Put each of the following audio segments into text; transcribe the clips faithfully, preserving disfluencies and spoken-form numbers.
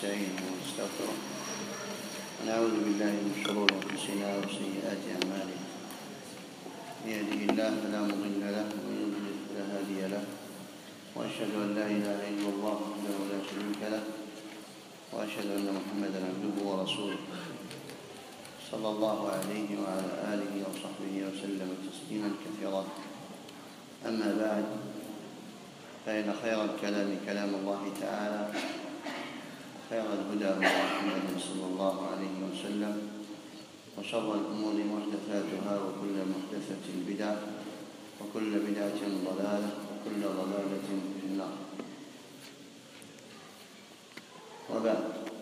ونستعينه ونستغفره ونعوذ بالله من شرور أنفسنا وسيئات أعمالنا. من يهده الله فلا مضل له ومن يضلل فلا هادي له، وأشهد أن لا إله إلا الله وحده لا شريك له، وأشهد أن محمدا عبده ورسوله صلى الله عليه وعلى آله وصحبه وسلم تسليما كثيرا. أما بعد، فإن خير الكلام كلام الله تعالى، وخير الهدى هدى محمد صلى الله عليه وسلم، وشر الأمور محدثاتها، وكل محدثة بدعة، وكل بدعة ضلالة، وكل ضلالة في النار. وبعد،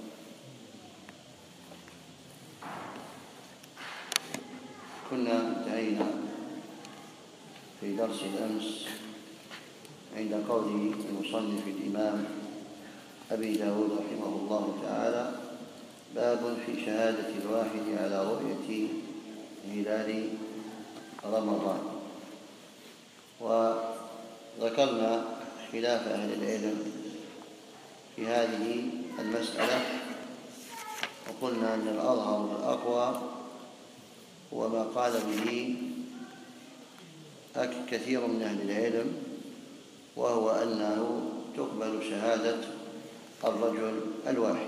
كنا انتهينا في درس الأمس عند قول المصنف الإمام أبي داود رحمه الله تعالى: باب في شهادة الواحد على رؤية هلال رمضان. وذكرنا خلاف أهل العلم في هذه المسألة، وقلنا أن الأظهر والأقوى هو ما قال به كثير من أهل العلم، وهو أنه تقبل شهادة الرجل الواحد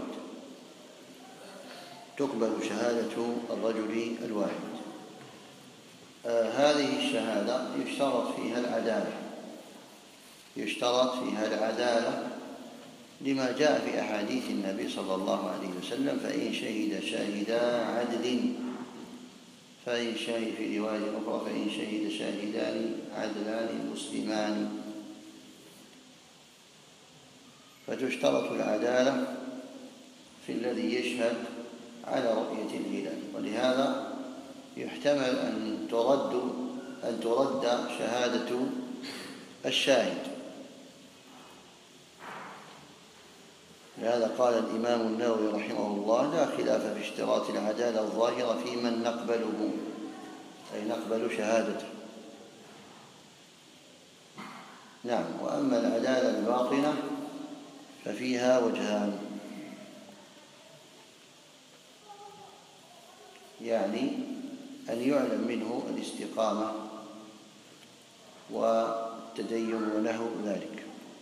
تقبل شهادة الرجل الواحد آه هذه الشهادة يشترط فيها العدالة يشترط فيها العدالة لما جاء في أحاديث النبي صلى الله عليه وسلم: فإن شهد شاهدا عدل فإن شهد في رواية أخرى فإن شهد شاهدان عدلان مسلمان. فتشترط العدالة في الذي يشهد على رؤية الهلال، ولهذا يحتمل أن ترد أن ترد شهادة الشاهد. لهذا قال الإمام النووي رحمه الله: لا خلاف في اشتراط العدالة الظاهرة في من نقبله، أي نقبل شهادته. نعم. وأما العدالة الباطنة ففيها وجهان، يعني أن يعلم منه الاستقامة والتدين ونحو ذلك.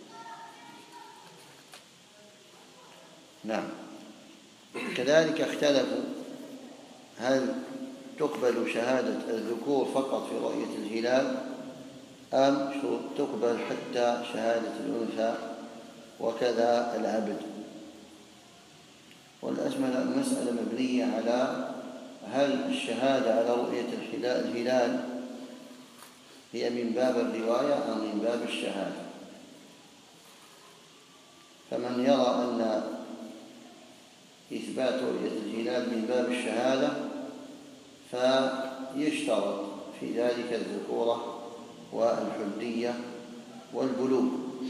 نعم. كذلك اختلفوا هل تقبل شهادة الذكور فقط في رؤية الهلال، أم تقبل حتى شهادة الأنثى وكذا العبد. والمسألة مبنية على هل الشهادة على رؤية الهلال هي من باب الرواية أم من باب الشهادة. فمن يرى أن إثبات رؤية الهلال من باب الشهادة فيشترط في ذلك الذكورة والحلية والبلوغ.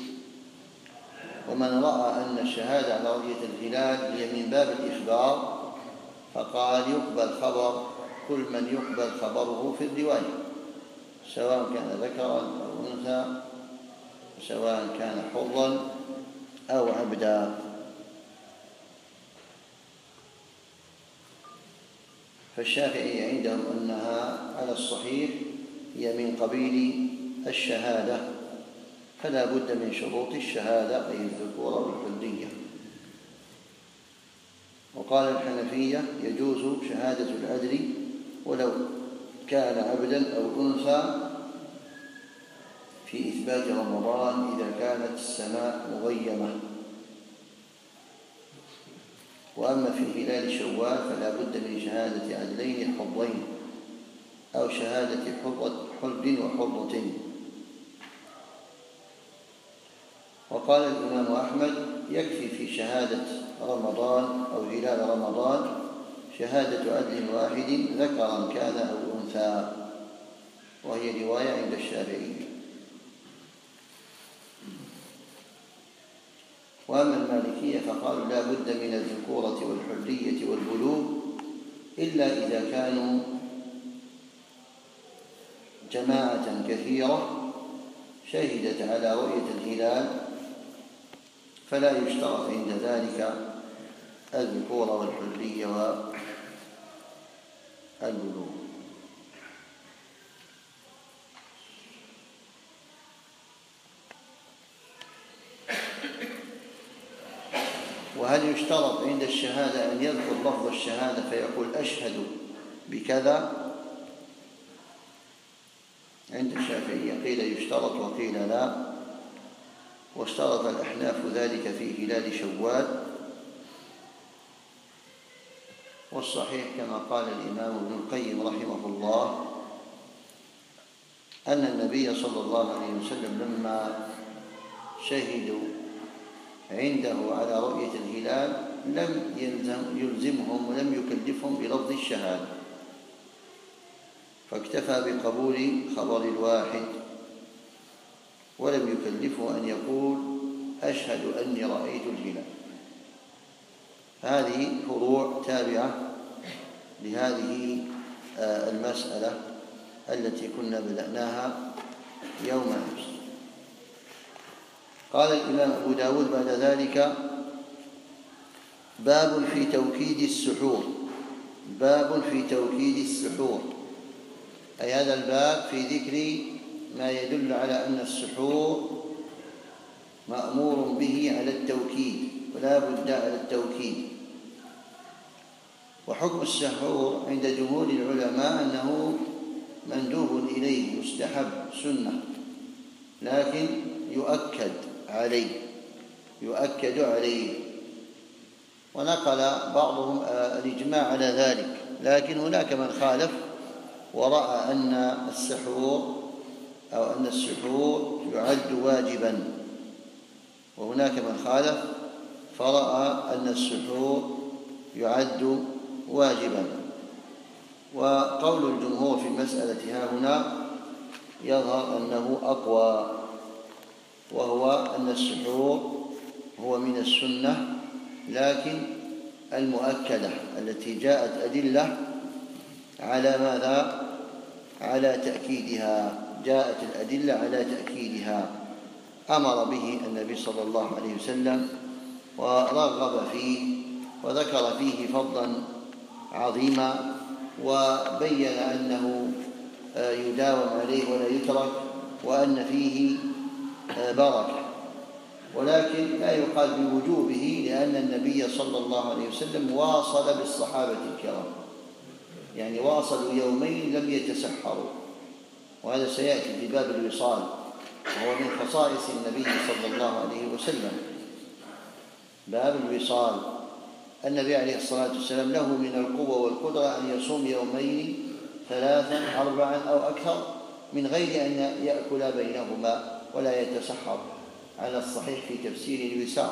ومن رأى أن الشهادة على رؤية الهلال هي من باب الإخبار فقال يقبل خبر كل من يقبل خبره في الرواية، سواء كان ذكرا أو أنثى، سواء كان حرا أو عبدا. فالشافعي عندهم أنها على الصحيح هي من قبيل الشهادة، فلا بد من شروط الشهادة، أي الذكورة والحلية. وقال الحنفية يجوز شهادة العدل ولو كان عبدا أو أنثى في إثبات رمضان إذا كانت السماء مغيمة. وأما في هلال شوال فلا بد من شهادة عدلين حرين أو شهادة حر وحرة. وقال الإمام أحمد يكفي في شهادة رمضان أو هلال رمضان شهادة عدل واحد ذكرا كان أو أنثى، وهي رواية عند الشافعي. وأما المالكية فقالوا لا بد من الذكورة والحلية والبلوغ إلا إذا كانوا جماعة كثيرة شهدت على رؤية الهلال، فلا يشترط عند ذلك الذكورة والحرية والبلوغ. وهل يشترط عند الشهادة أن يذكر لفظ الشهادة فيقول أشهد بكذا؟ عند الشافعية قيل يشترط وقيل لا، واشترط الأحناف ذلك في هلال شوال. والصحيح كما قال الإمام ابن القيم رحمه الله أن النبي صلى الله عليه وسلم لما شهدوا عنده على رؤية الهلال لم يلزم يلزمهم ولم يكلفهم بلفظ الشهادة، فاكتفى بقبول خبر الواحد ولم يكلفه أن يقول أشهد أني رأيت الهلال. هذه فروع تابعة لهذه المسألة التي كنا بدأناها يوم أمس. قال الإمام أبو داود بعد ذلك: باب في توكيد السحور. باب في توكيد السحور، أي هذا الباب في ذكر ما يدل على أن السحور مأمور به على التوكيد ولا بد على التوكيد. وحكم السحور عند جمهور العلماء أنه مندوب إليه، مستحب، سنة، لكن يؤكد عليه يؤكد عليه ونقل بعضهم الإجماع على ذلك، لكن هناك من خالف ورأى أن السحور أو أن السحور يعد واجبا، وهناك من خالف فرأى أن السحور يعد واجبا. وقول الجمهور في المسألة ها هنا يظهر أنه أقوى، وهو أن السحور هو من السنة، لكن المؤكدة التي جاءت أدلة على ماذا؟ على تأكيدها، جاءت الأدلة على تأكيدها، أمر به النبي صلى الله عليه وسلم ورغب فيه وذكر فيه فضلا عظيما، وبين أنه يداوم عليه ولا يترك، وأن فيه بركة، ولكن لا يقال بوجوبه، لأن النبي صلى الله عليه وسلم واصل بالصحابة الكرام، يعني واصلوا يومين لم يتسحروا، وهذا سيأتي في باب الوصال، وهو من خصائص النبي صلى الله عليه وسلم. باب الوصال، النبي عليه الصلاة والسلام له من القوة والقدرة أن يصوم يومين ثلاثا أربعا أو أكثر من غير أن يأكل بينهما ولا يتسحر، على الصحيح في تفسير الوصال.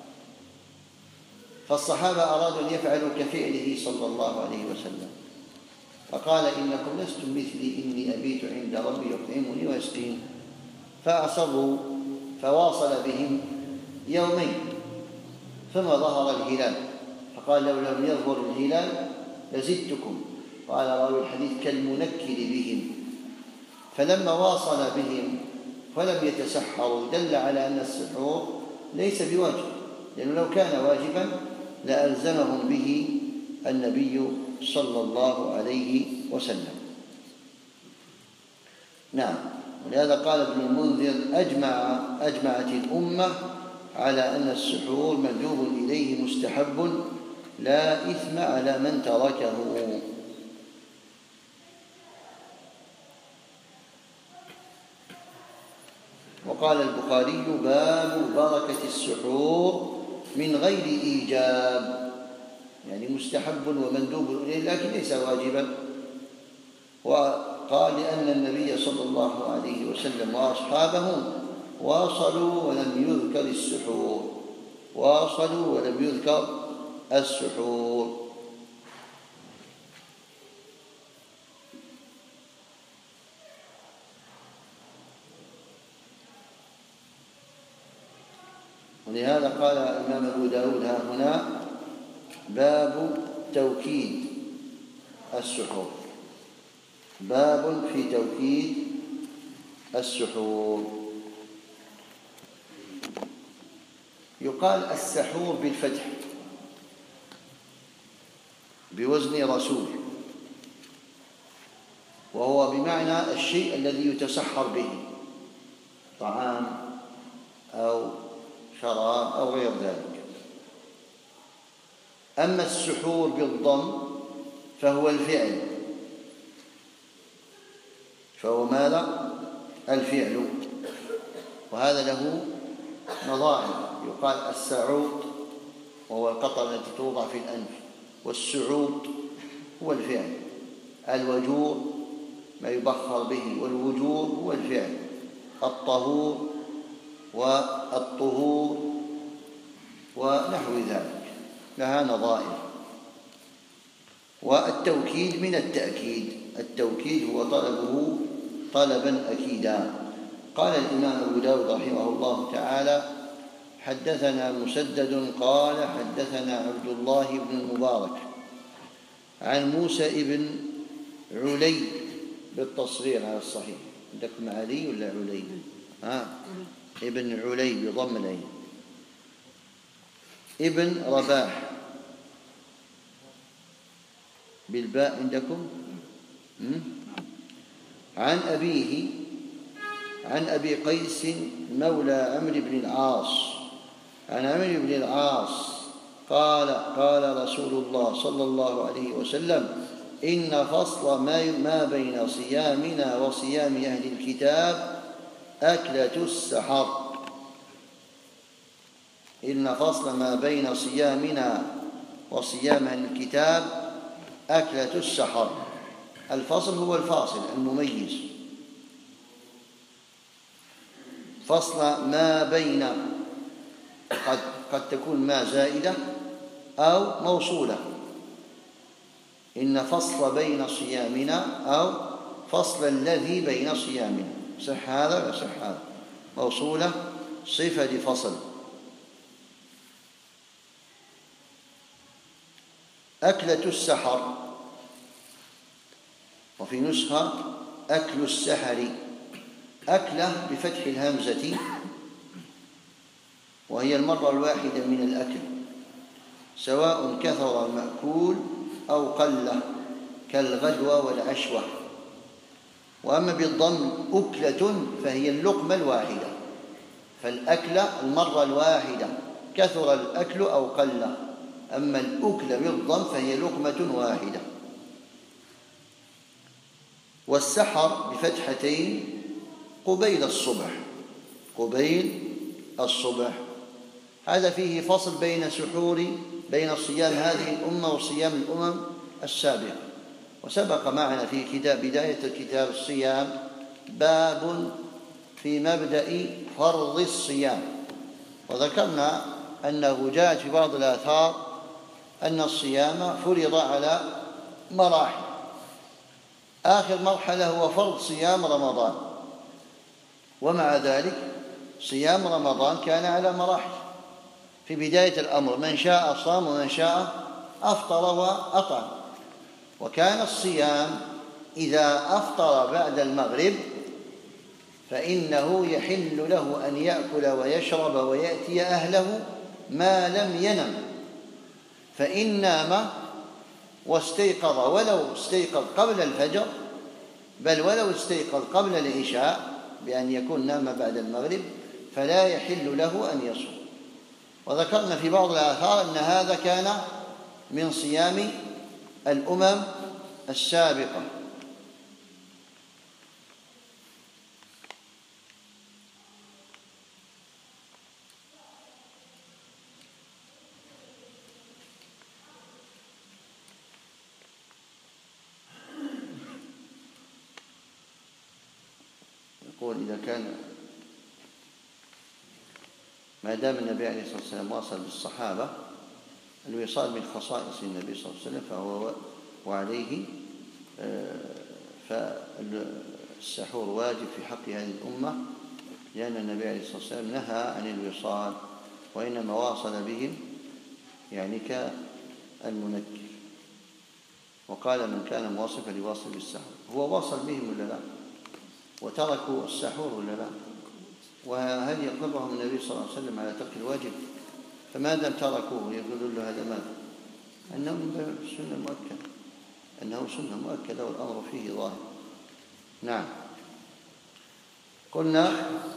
فالصحابة أرادوا أن يفعلوا كفعله صلى الله عليه وسلم، فقال: إنكم لستم مثلي، إني أبيت عند ربي يطعمني ويسقين. فأصروا فواصل بهم يومين، ثم ظهر الهلال فقال: لو لم يظهر الهلال لزدتكم. قال راوي الحديث: كالمنكر بهم. فلما واصل بهم ولم يتسحروا دل على أن السحور ليس بواجب، لأنه لو كان واجبا لألزمهم به النبي صلى الله عليه وسلم. نعم، ولهذا قال ابن المنذر: أجمع أجمعت الأمة على أن السحور مندوب إليه مستحب، لا إثم على من تركه. وقال البخاري: باب بركة السحور من غير إيجاب، يعني مستحب ومندوب إليه لكن ليس واجبا. وقال: لأن النبي صلى الله عليه وسلم وأصحابه واصلوا ولم يذكر السحور، واصلوا ولم يذكر السحور. ولهذا قال الإمام أبو داود ها هنا: باب توكيد السحور. باب في توكيد السحور. يقال السحور بالفتح، بوزن رسول، وهو بمعنى الشيء الذي يتسحر به، طعام أو شراب أو غير ذلك. أما السحور بالضم فهو الفعل، فهو ماذا؟ الفعل، وهذا له نظائر. يقال السعود وهو القطرة التي توضع في الأنف، والسعود هو الفعل، الوجور ما يبخر به، والوجور هو الفعل، الطهور والطهور ونحو ذلك، لها نظائر. والتوكيد من التأكيد، التوكيد هو طلبه طلبا أكيدا. قال الإمام أبو داود رحمه الله تعالى: حدثنا مسدد قال حدثنا عبد الله بن المبارك عن موسى بن علي بالتصغير على الصحيح. عندكم علي ولا علي؟ ها ابن علي بضم العين، ابن رباح بالباء عندكم. عن أبيه عن أبي قيس مولى عمرو بن العاص عن عمرو بن العاص قال: قال رسول الله صلى الله عليه وسلم: إن فصل ما بين صيامنا وصيام أهل الكتاب أكلة السحر. إن فصل ما بين صيامنا وصيام أهل الكتاب أكلة السحر. الفصل هو الفاصل المميز. فصل ما بين قد, قد تكون ما زائدة أو موصولة. إن فصل بين صيامنا أو فصل الذي بين صيامنا، صح هذا وصح هذا، موصولة صفة لفصل. أكلة السحر، وفي نسخة أكل السحر. أكلة بفتح الهمزة، وهي المرة الواحدة من الأكل، سواء كثر المأكول أو قل، كالغدوة والعشوة. وأما بالضم أكلة فهي اللقمة الواحدة، فالأكلة المرة الواحدة، كثر الأكل أو قل. أما الأكل بالضم فهي لقمة واحدة. والسحر بفتحتين قبيل الصبح، قبيل الصبح. هذا فيه فصل بين سحور بين صيام هذه الأمة وصيام الأمم السابقة. وسبق معنا في كتاب بداية الكتاب الصيام باب في مبدأ فرض الصيام، وذكرنا أنه جاءت في بعض الآثار أن الصيام فرض على مراحل. آخر مرحلة هو فرض صيام رمضان، ومع ذلك صيام رمضان كان على مراحل. في بداية الأمر من شاء صام ومن شاء أفطر وأطعم. وكان الصيام إذا أفطر بعد المغرب فإنه يحل له أن يأكل ويشرب ويأتي أهله ما لم ينم، فإن نام واستيقظ ولو استيقظ قبل الفجر، بل ولو استيقظ قبل العشاء بأن يكون نام بعد المغرب، فلا يحل له أن يصوم. وذكرنا في بعض الآثار أن هذا كان من صيام الأمم السابقة. يقول إذا كان ما دام النبي عليه الصلاة والسلام واصل بالصحابة، الوصال من خصائص النبي صلى الله عليه وسلم، فهو وعليه فالسحور واجب في حق هذه الأمة، لأن النبي عليه الصلاة والسلام نهى عن الوصال، وإنما واصل بهم يعني كالمنكر. وقال من كان مواصل فليواصل بالسحور. هو واصل بهم ولا لا؟ وتركوا السحور ولا لا؟ وهل يقرهم النبي صلى الله عليه وسلم على ترك الواجب؟ فما دام تركوه يقولون له هذا ماذا؟ أنه من السنة المؤكدة، أنه سنة مؤكدة والأمر فيه ظاهر. نعم. قلنا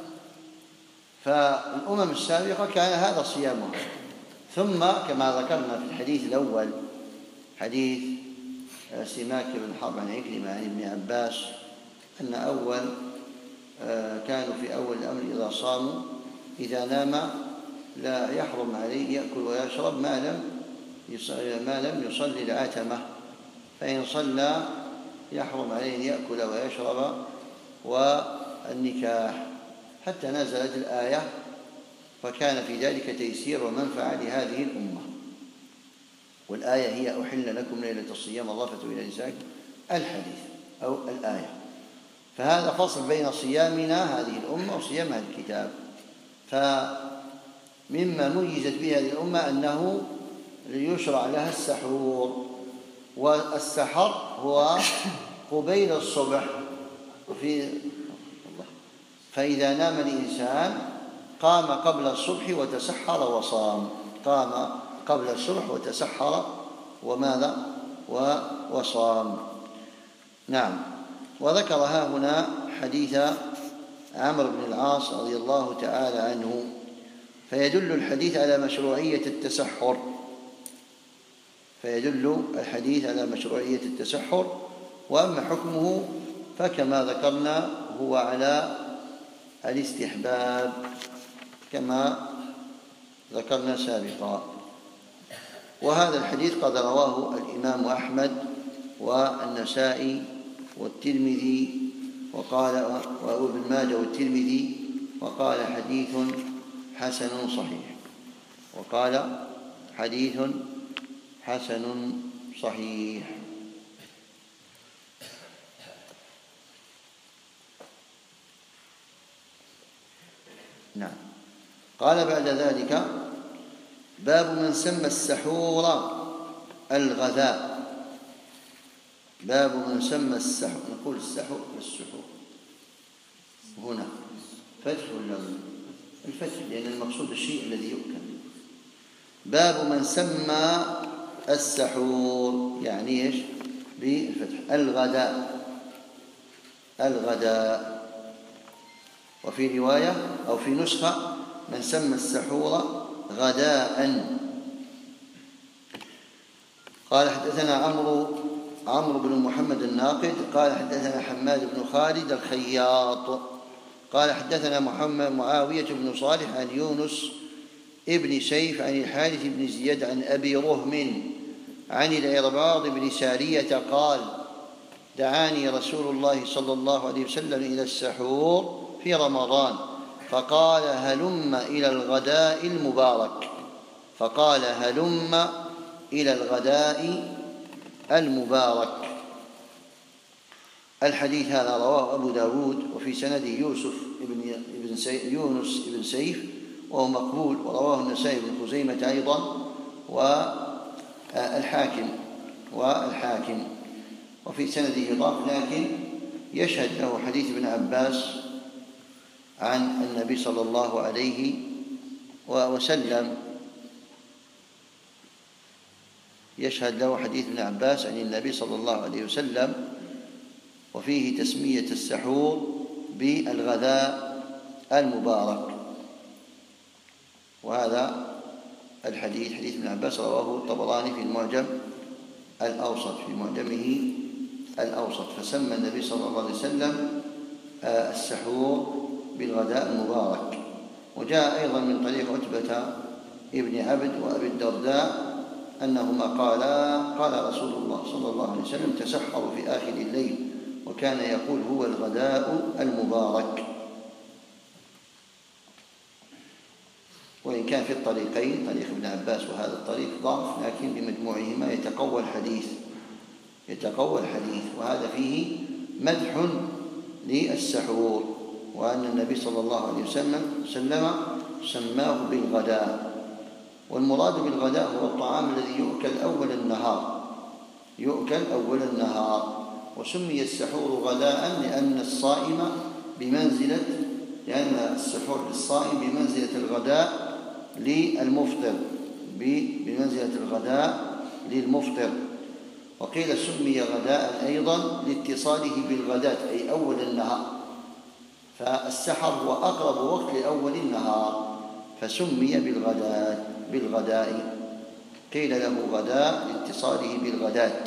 فالأمم السابقة كان هذا صيامها، ثم كما ذكرنا في الحديث الأول حديث سماك بن حرب عن عكرمة عن ابن عباس أن أول كانوا في أول الأمر إذا صاموا إذا نام لا يحرم عليه يأكل ويشرب ما لم ما لم يصلي العتمة، فإن صلى يحرم عليه أن يأكل ويشرب والنكاح، حتى نزلت الآية فكان في ذلك تيسير ومنفعة لهذه الأمة. والآية هي أحل لكم ليلة الصيام الرفث إلى نسائكم الحديث أو الآية. فهذا فصل بين صيامنا هذه الأمة وصيام هذا الكتاب. فمما ميزت به هذه الأمة أنه يشرع لها السحور، والسحر هو قبيل الصبح. في فإذا نام الإنسان قام قبل الصبح وتسحر وصام، قام قبل الصبح وتسحر وماذا وصام. نعم. وذكر ها هنا حديث عمرو بن العاص رضي الله تعالى عنه، فيدل الحديث على مشروعية التسحر فيدل الحديث على مشروعية التسحر وأما حكمه فكما ذكرنا هو على الاستحباب كما ذكرنا سابقا. وهذا الحديث قد رواه الإمام أحمد والنسائي والترمذي وقال وابن ماجه والترمذي وقال حديث حسن صحيح وقال حديث حسن صحيح. نعم. قال بعد ذلك: باب من سمى السحور الغداء. باب من سمى السحور، نقول السحور والسحور هنا فتح ولا الفتح لأن المقصود الشيء الذي يؤكل. باب من سمى السحور يعني ايش؟ بالفتح الغداء الغداء. وفي رواية أو في نسخة من سمى السحور غداء. قال حدثنا عمرو عمرو بن محمد الناقد قال حدثنا حماد بن خالد الخياط قال حدثنا محمد معاوية بن صالح عن يونس ابن سيف عن الحارث بن زياد عن أبي رهم عن العرباض بن سارية قال: دعاني رسول الله صلى الله عليه وسلم إلى السحور في رمضان فقال: هلم إلى الغداء المبارك فقال هلم إلى الغداء المبارك. الحديث هذا رواه أبو داود وفي سنده يوسف ابن ابن سي يونس ابن سيف وهو مقبول، ورواه النسائي بن خزيمة أيضا والحاكم والحاكم وفي سنده ضعف، لكن يشهد له حديث ابن عباس عن النبي صلى الله عليه وسلم يشهد له حديث ابن عباس عن النبي صلى الله عليه وسلم وفيه تسمية السحور بالغداء المبارك. وهذا الحديث حديث ابن عباس رواه الطبراني في المعجم الأوسط في معجمه الأوسط، فسمى النبي صلى الله عليه وسلم السحور بالغداء المبارك. وجاء أيضا من طريق عتبة ابن عبد وأبي الدرداء أنهما قالا: قال رسول الله صلى الله عليه وسلم: تسحروا في آخر الليل، وكان يقول هو الغداء المبارك. وإن كان في الطريقين طريق ابن عباس وهذا الطريق ضعف، لكن بمجموعهما يتقوى الحديث يتقوى الحديث وهذا فيه مدح للسحور، وأن النبي صلى الله عليه وسلم سماه بالغداء. والمراد بالغداء هو الطعام الذي يؤكل أول النهار يؤكل أول النهار وسمي السحور غداء لأن الصائم بمنزلة لأن السحور للصائم بمنزلة الغداء للمفطر بمنزلة الغداء للمفطر. وقيل سمي غداء أيضا لاتصاله بالغداة أي أول النهار، فالسحر هو أقرب وقت لأول النهار فسمي بالغداء بالغداء قيل له غداء لاتصاله بالغداة.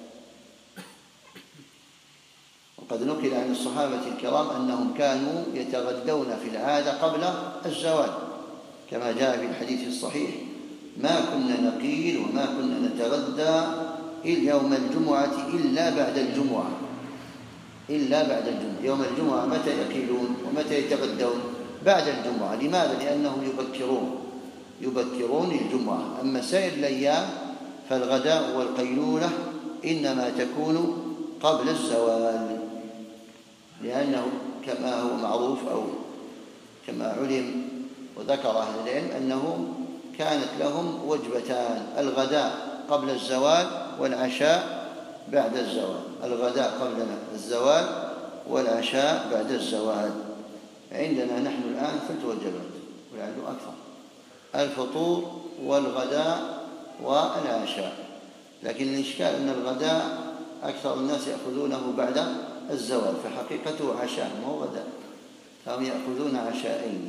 وقد نقل عن الصحابة الكرام أنهم كانوا يتغدون في العادة قبل الزوال، كما جاء في الحديث الصحيح: ما كنا نقيل وما كنا نتغدى يوم الجمعة إلا بعد الجمعة إلا بعد الجمعة. يوم الجمعة متى يقيلون ومتى يتغدون؟ بعد الجمعة. لماذا؟ لأنهم يبكرون يبكرون الجمعة. أما سائر الأيام فالغداء والقيلولة إنما تكون قبل الزوال، لأنه كما هو معروف أو كما علم وذكر أهل العلم أنه كانت لهم وجبتان: الغداء قبل الزوال والعشاء بعد الزوال. الغداء قبل الزوال والعشاء بعد الزوال. عندنا نحن الآن ثلاث وجبات ولعله أكثر: الفطور والغداء والعشاء. لكن الإشكال أن الغداء أكثر الناس يأخذونه بعد الزوال، فحقيقته عشاء ما هو غداء، فهم يأخذون عشاءين.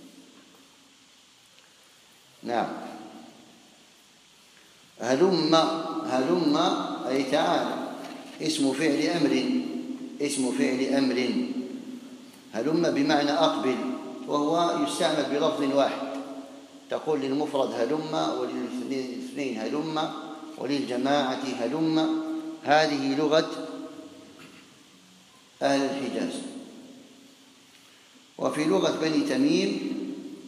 نعم. هلم هلم أي تعالى، اسم فعل أمر اسم فعل أمر. هلم بمعنى أقبل، وهو يستعمل بلفظ واحد. تقول للمفرد هلم، وللاثنين هلم، وللجماعة هلم. هذه لغة أهل الحجاز. وفي لغة بني تميم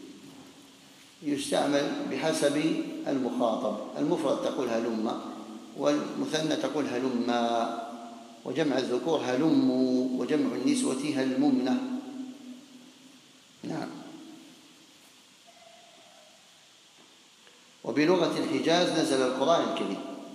يستعمل بحسب المخاطب. المفرد تقول هلم، والمثنى تقول هلما، وجمع الذكور هلموا، وجمع النسوة هلممنة. نعم. وبلغة الحجاز نزل القرآن الكريم.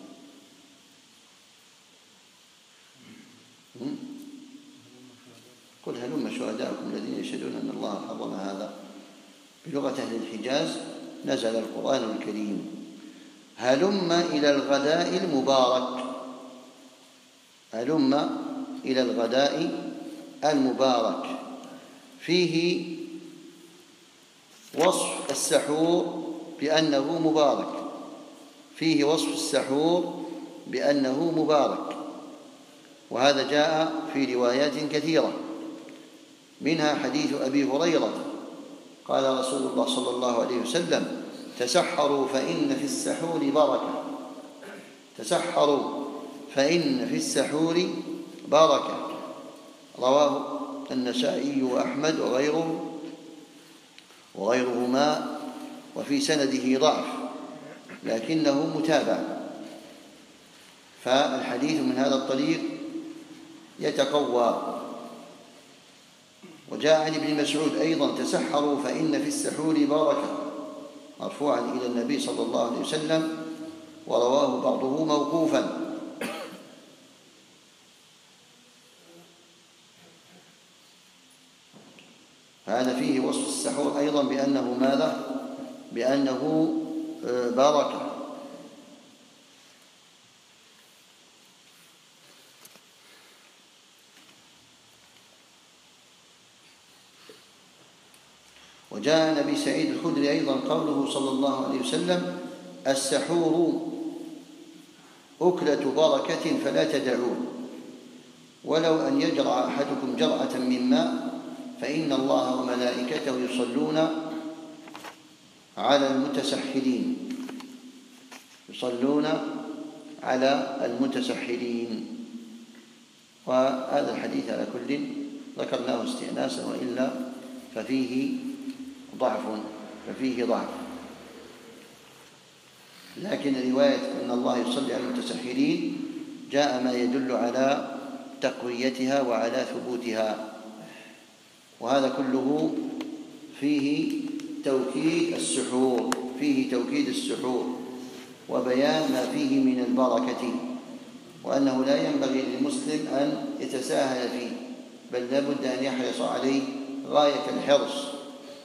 قل هلم شهداءكم الذين يشهدون أن الله حرم هذا. بلغة أهل الحجاز نزل القرآن الكريم. هلم إلى الغداء المبارك. هلم إلى الغداء المبارك فيه وصف السحور بأنه مبارك فيه وصف السحور بأنه مبارك وهذا جاء في روايات كثيرة، منها حديث أبي هريرة قال رسول الله صلى الله عليه وسلم: تسحروا فإن في السحور بركة تسحروا فإن في السحور بركة. رواه النسائي وأحمد وغيره وغيرهما، وفي سنده ضعف لكنه متابع، فالحديث من هذا الطريق يتقوى. وجاء عن ابن مسعود أيضا: تسحروا فإن في السحور بركة، مرفوعا إلى النبي صلى الله عليه وسلم، ورواه بعضه موقوفا. هذا فيه وصف السحور أيضا بأنه ماذا؟ بأنه بركة. وجاء نبي سعيد الخدري أيضا قوله صلى الله عليه وسلم: السحور أكلة بركة فلا تدعوه، ولو أن يجرع أحدكم جرعة من ماء فإن الله وملائكته يصلون على المتسحرين يصلون على المتسحرين. وهذا الحديث على كل ذكرناه استئناسا، وإلا ففيه ضعف ففيه ضعف لكن رواية أن الله يصلي على المتسحرين جاء ما يدل على تقويتها وعلى ثبوتها، وهذا كله فيه توكيد السحور فيه توكيد السحور وبيان ما فيه من البركة، وأنه لا ينبغي للمسلم أن يتساهل فيه، بل لا بد أن يحرص عليه غاية الحرص،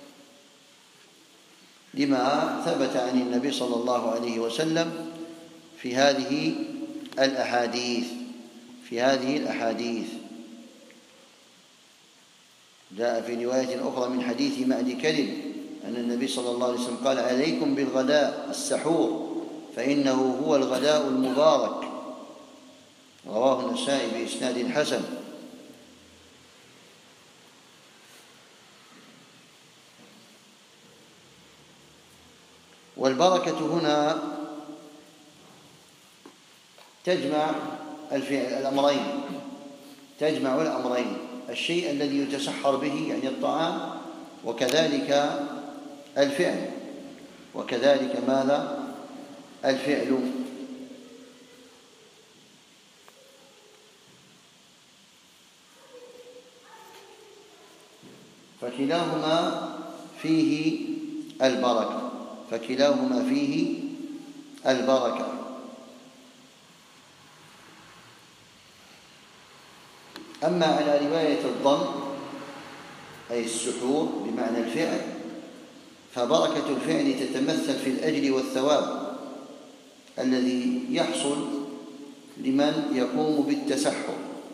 لما ثبت عن النبي صلى الله عليه وسلم في هذه الأحاديث في هذه الأحاديث جاء في رواية أخرى من حديث معد كرب أن النبي صلى الله عليه وسلم قال: عليكم بالغداء السحور فإنه هو الغداء المبارك. رواه النسائي بإسناد حسن. والبركة هنا تجمع الأمرين تجمع الأمرين الشيء الذي يتسحر به يعني الطعام، وكذلك الفعل وكذلك ماذا؟ الفعل. فكلاهما فيه البركة فكلاهما فيه البركة. أما على رواية الضم أي السحور بمعنى الفعل، فبركة الفعل تتمثل في الأجر والثواب الذي يحصل لمن يقوم بالتسحر،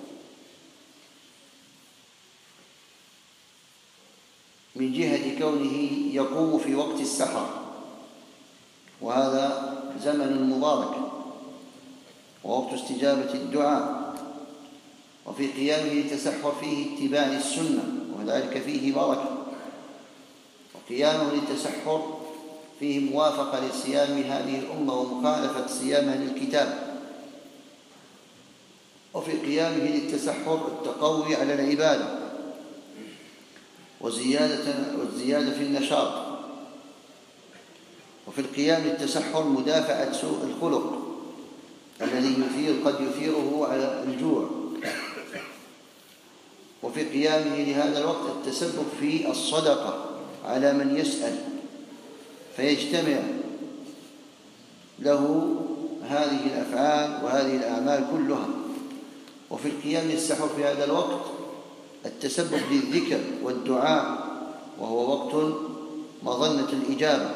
من جهة كونه يقوم في وقت السحر، وهذا زمن مبارك ووقت استجابة الدعاء، وفي قيامه للتسحر فيه اتباع للسنة وذلك فيه بركة، وقيامه للتسحر فيه موافقة لصيام هذه الأمة ومخالفة صيامها للكتاب، وفي قيامه للتسحر التقوي على العبادة وزيادة والزيادة في النشاط، وفي القيام للتسحر مدافعة سوء الخلق الذي يثير قد يثيره على الجوع، وفي قيامه لهذا الوقت التسبب في الصدقة على من يسأل فيجتمع له هذه الأفعال وهذه الأعمال كلها. وفي القيام للسحر في هذا الوقت التسبب للذكر والدعاء، وهو وقت مظنة الإجابة.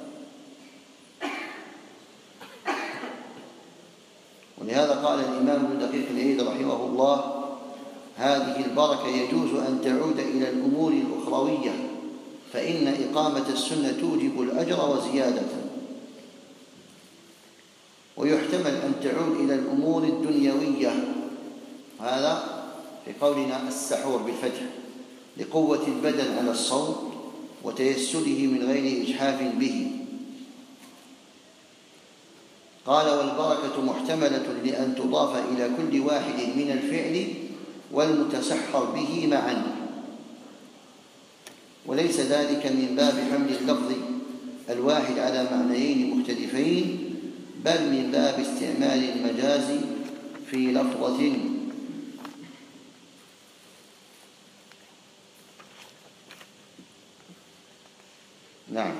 ولهذا قال الإمام ابن دقيق العيد رحمه الله: هذه البركة يجوز أن تعود إلى الأمور الأخروية، فإن إقامة السنة توجب الأجر وزيادة، ويحتمل أن تعود إلى الأمور الدنيوية، هذا في قولنا السحور بالفتح، لقوة البدن على الصوم وتيسره من غير إجحاف به. قال: والبركة محتملة لأن تضاف إلى كل واحد من الفعل والمتسحر به معا، وليس ذلك من باب حمل اللفظ الواحد على معنيين مختلفين، بل من باب استعمال المجاز في لفظة. نعم.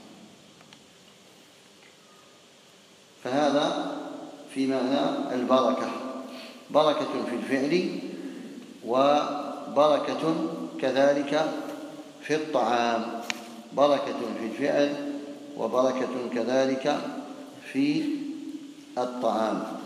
فهذا في معنى البركة، بركة في الفعل وبركة كذلك في الطعام، بركة في الفعل وبركة كذلك في الطعام.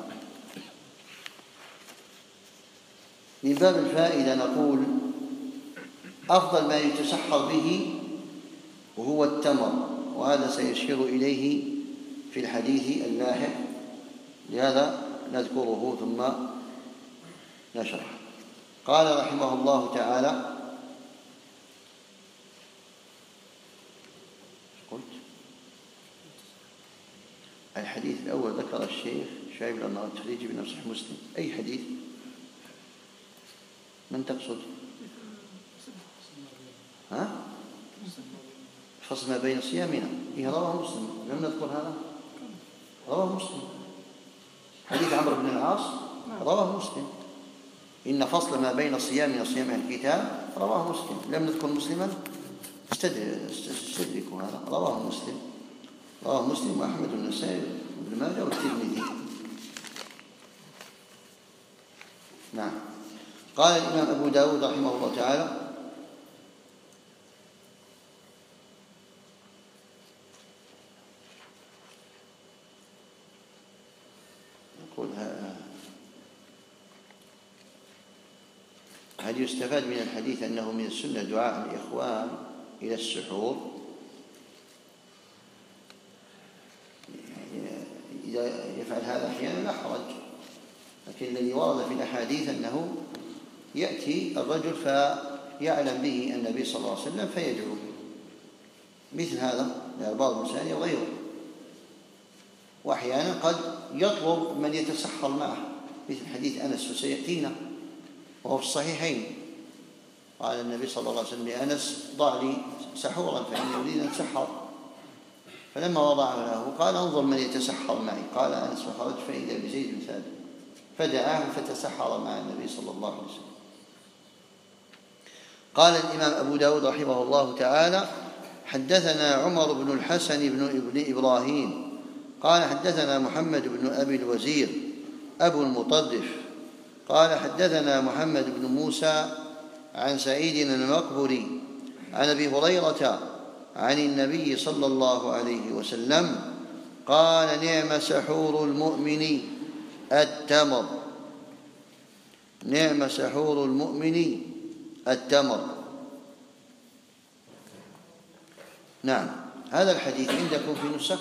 من باب الفائدة نقول: أفضل ما يتسحر به وهو التمر، وهذا سيشير إليه في الحديث اللاحق، لهذا نذكره ثم نشرح. قال رحمه الله تعالى: قلت الحديث الأول ذكر الشيخ شعيب التخريجي بن صحيح مسلم. أي حديث؟ من تقصد؟ ها؟ فصل ما بين صيامنا. إيه، رواه مسلم. لم نذكر هذا؟ رواه مسلم. حديث عمرو بن العاص رواه مسلم. إن فصل ما بين صيامنا وصيام الكتاب رواه مسلم. لم نذكر مسلما؟ استدركوا هذا. رواه مسلم رواه مسلم وأحمد والنسائي وابن ماجه والترمذي. نعم. قال الإمام أبو داود رحمه الله تعالى: هل يستفاد من الحديث أنه من السنة دعاء الإخوان إلى السحور؟ إذا يفعل هذا أحيانا لا حرج، لكن الذي ورد في الأحاديث أنه يأتي الرجل فيعلم به النبي صلى الله عليه وسلم فيدعو، مثل هذا لأرباب المساني وغيره. وأحيانا قد يطلب من يتسحر معه، مثل حديث أنس وسيأتينا وهو في الصحيحين، قال النبي صلى الله عليه وسلم لأنس ضع لي سحورا فإني أريد أن أتسحر، فلما وضعه له قال انظر من يتسحر معي، قال أنس فخرج فإذا بزيد ثابت فدعاه فتسحر مع النبي صلى الله عليه وسلم. قال الإمام أبو داود رحمه الله تعالى: حدثنا عمر بن الحسن بن ابن إبراهيم قال حدثنا محمد بن أبي الوزير أبو المطرف قال حدثنا محمد بن موسى عن سعيد المقبري عن أبي هريرة عن النبي صلى الله عليه وسلم قال: نعم سحور المؤمن التمر، نعم سحور المؤمن التمر. نعم، هذا الحديث عندكم في نسخ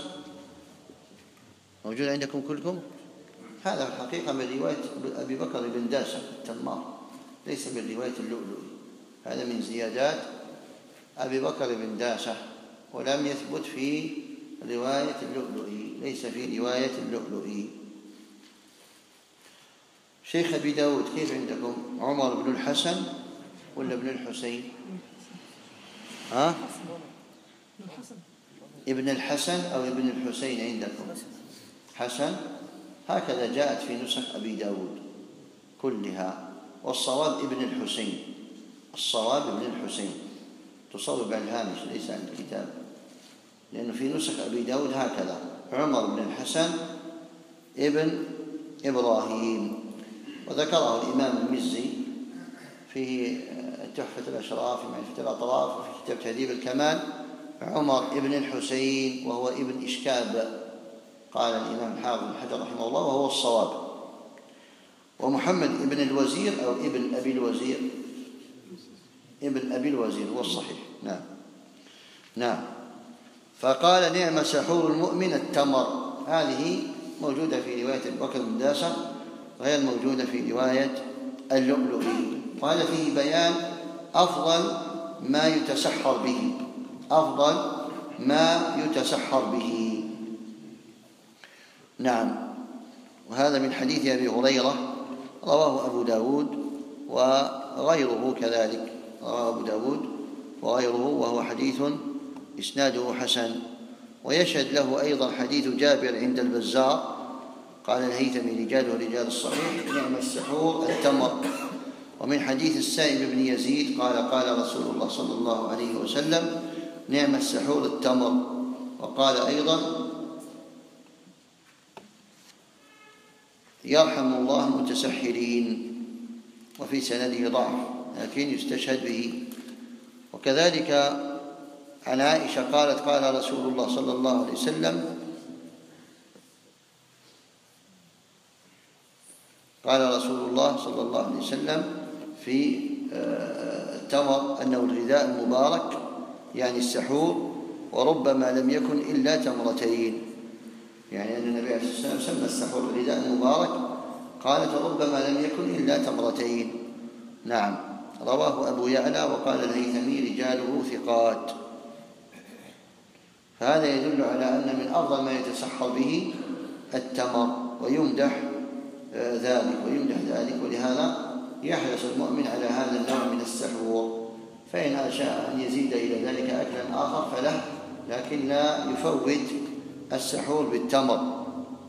موجود عندكم كلكم؟ هذا في الحقيقة من رواية أبي بكر بن داسة التمار، ليس من رواية اللؤلؤي، هذا من زيادات أبي بكر بن داسة، ولم يثبت في رواية اللؤلؤي، ليس في رواية اللؤلؤي. شيخ أبي داود كيف عندكم؟ عمر بن الحسن ولا ابن الحسين؟ ها؟ ابن الحسن أو ابن الحسين عندكم؟ حسن، هكذا جاءت في نسخ أبي داود كلها، والصواب ابن الحسين، الصواب ابن الحسين، تصوب على الهامش ليس عند الكتاب، لأنه في نسخ أبي داود هكذا: عمر بن الحسن ابن إبراهيم. وذكره الإمام المزي في تحفة الأشراف في معرفة الأطراف وفي كتاب تهذيب الكمال: عمر ابن الحسين وهو ابن إشكاب، قال الإمام الحافظ بن حجر رحمه الله وهو الصواب. ومحمد ابن الوزير أو ابن أبي الوزير، ابن أبي الوزير هو الصحيح. نعم نعم. فقال: نعم سحور المؤمن التمر، هذه موجودة في رواية أبي بكر بن داسة غير موجودة في رواية اللؤلؤي. وهذا فيه بيان أفضل ما يتسحر به، أفضل ما يتسحر به. نعم. وهذا من حديث أبي هريرة رواه أبو داود وغيره كذلك، رواه أبو داود وغيره، وهو حديث إسناده حسن. ويشهد له أيضا حديث جابر عند البزار، قال الهيثمي رجاله رجال الصحيح: نعم السحور التمر. ومن حديث السائب بن يزيد قال: قال رسول الله صلى الله عليه وسلم: نعم السحور التمر. وقال أيضا: يرحم الله المتسحرين، وفي سنده ضعف لكن يستشهد به. وكذلك عن عائشة قالت: قال رسول الله صلى الله عليه وسلم قال رسول الله صلى الله عليه وسلم في التمر أنه الغذاء المبارك، يعني السحور، وربما لم يكن إلا تمرتين، يعني أن النبي عليه الصلاة والسلام سمى السحور الغذاء المبارك، قالت: وربما لم يكن إلا تمرتين. نعم. رواه أبو يعلى وقال الهيثمي رجاله ثقات. فهذا يدل على أن من أفضل ما يتسحر به التمر، ويمدح ذلك ويمدح ذلك ولهذا يحرص المؤمن على هذا النوع من السحور، فإن شاء أن يزيد إلى ذلك أكلا آخر فله، لكن لا يفوت السحور بالتمر.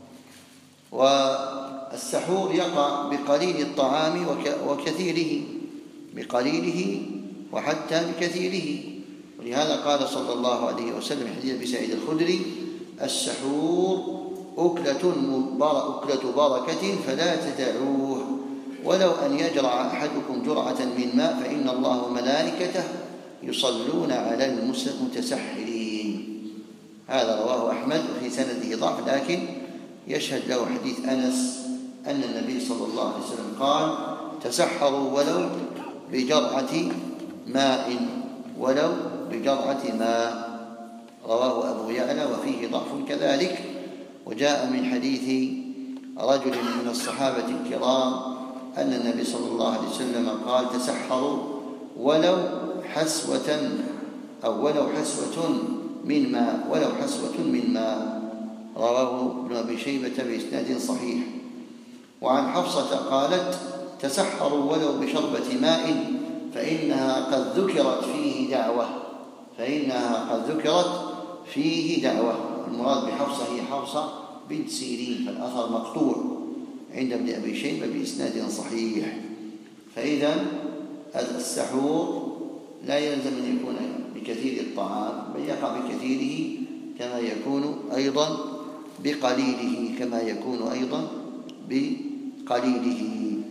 والسحور يقع بقليل الطعام وكثيره، بقليله وحتى بكثيره، ولهذا قال صلى الله عليه وسلم حديث أبي سعيد الخدري: السحور أكلة أكلة بركة فلا تدعوه، ولو أن يجرع أحدكم جرعة من ماء فإن الله وملائكته يصلون على المتسحرين. هذا رواه أحمد في سنده ضعف، لكن يشهد له حديث أنس أن النبي صلى الله عليه وسلم قال: تسحروا ولو بجرعة ماء ولو بجرعة ماء. رواه أبو يعلى وفيه ضعف كذلك. وجاء من حديث رجل من الصحابة الكرام أن النبي صلى الله عليه وسلم قال: تسحروا ولو حسوة أو ولو حسوة من ماء ولو حسوة من ماء. رواه ابن أبي شيبة بإسناد صحيح. وعن حفصة قالت: تسحروا ولو بشربة ماء فإنها قد ذكرت فيه دعوة فإنها قد ذكرت فيه دعوة. المراد بحفصة هي حفصة بنت سيرين، فالأثر مقطوع عند ابن أبي شيبة بإسناد صحيح. فإذا السحور لا يلزم أن يكون بكثير الطعام، بل يقع بكثيره كما يكون أيضا بقليله كما يكون أيضا بقليله.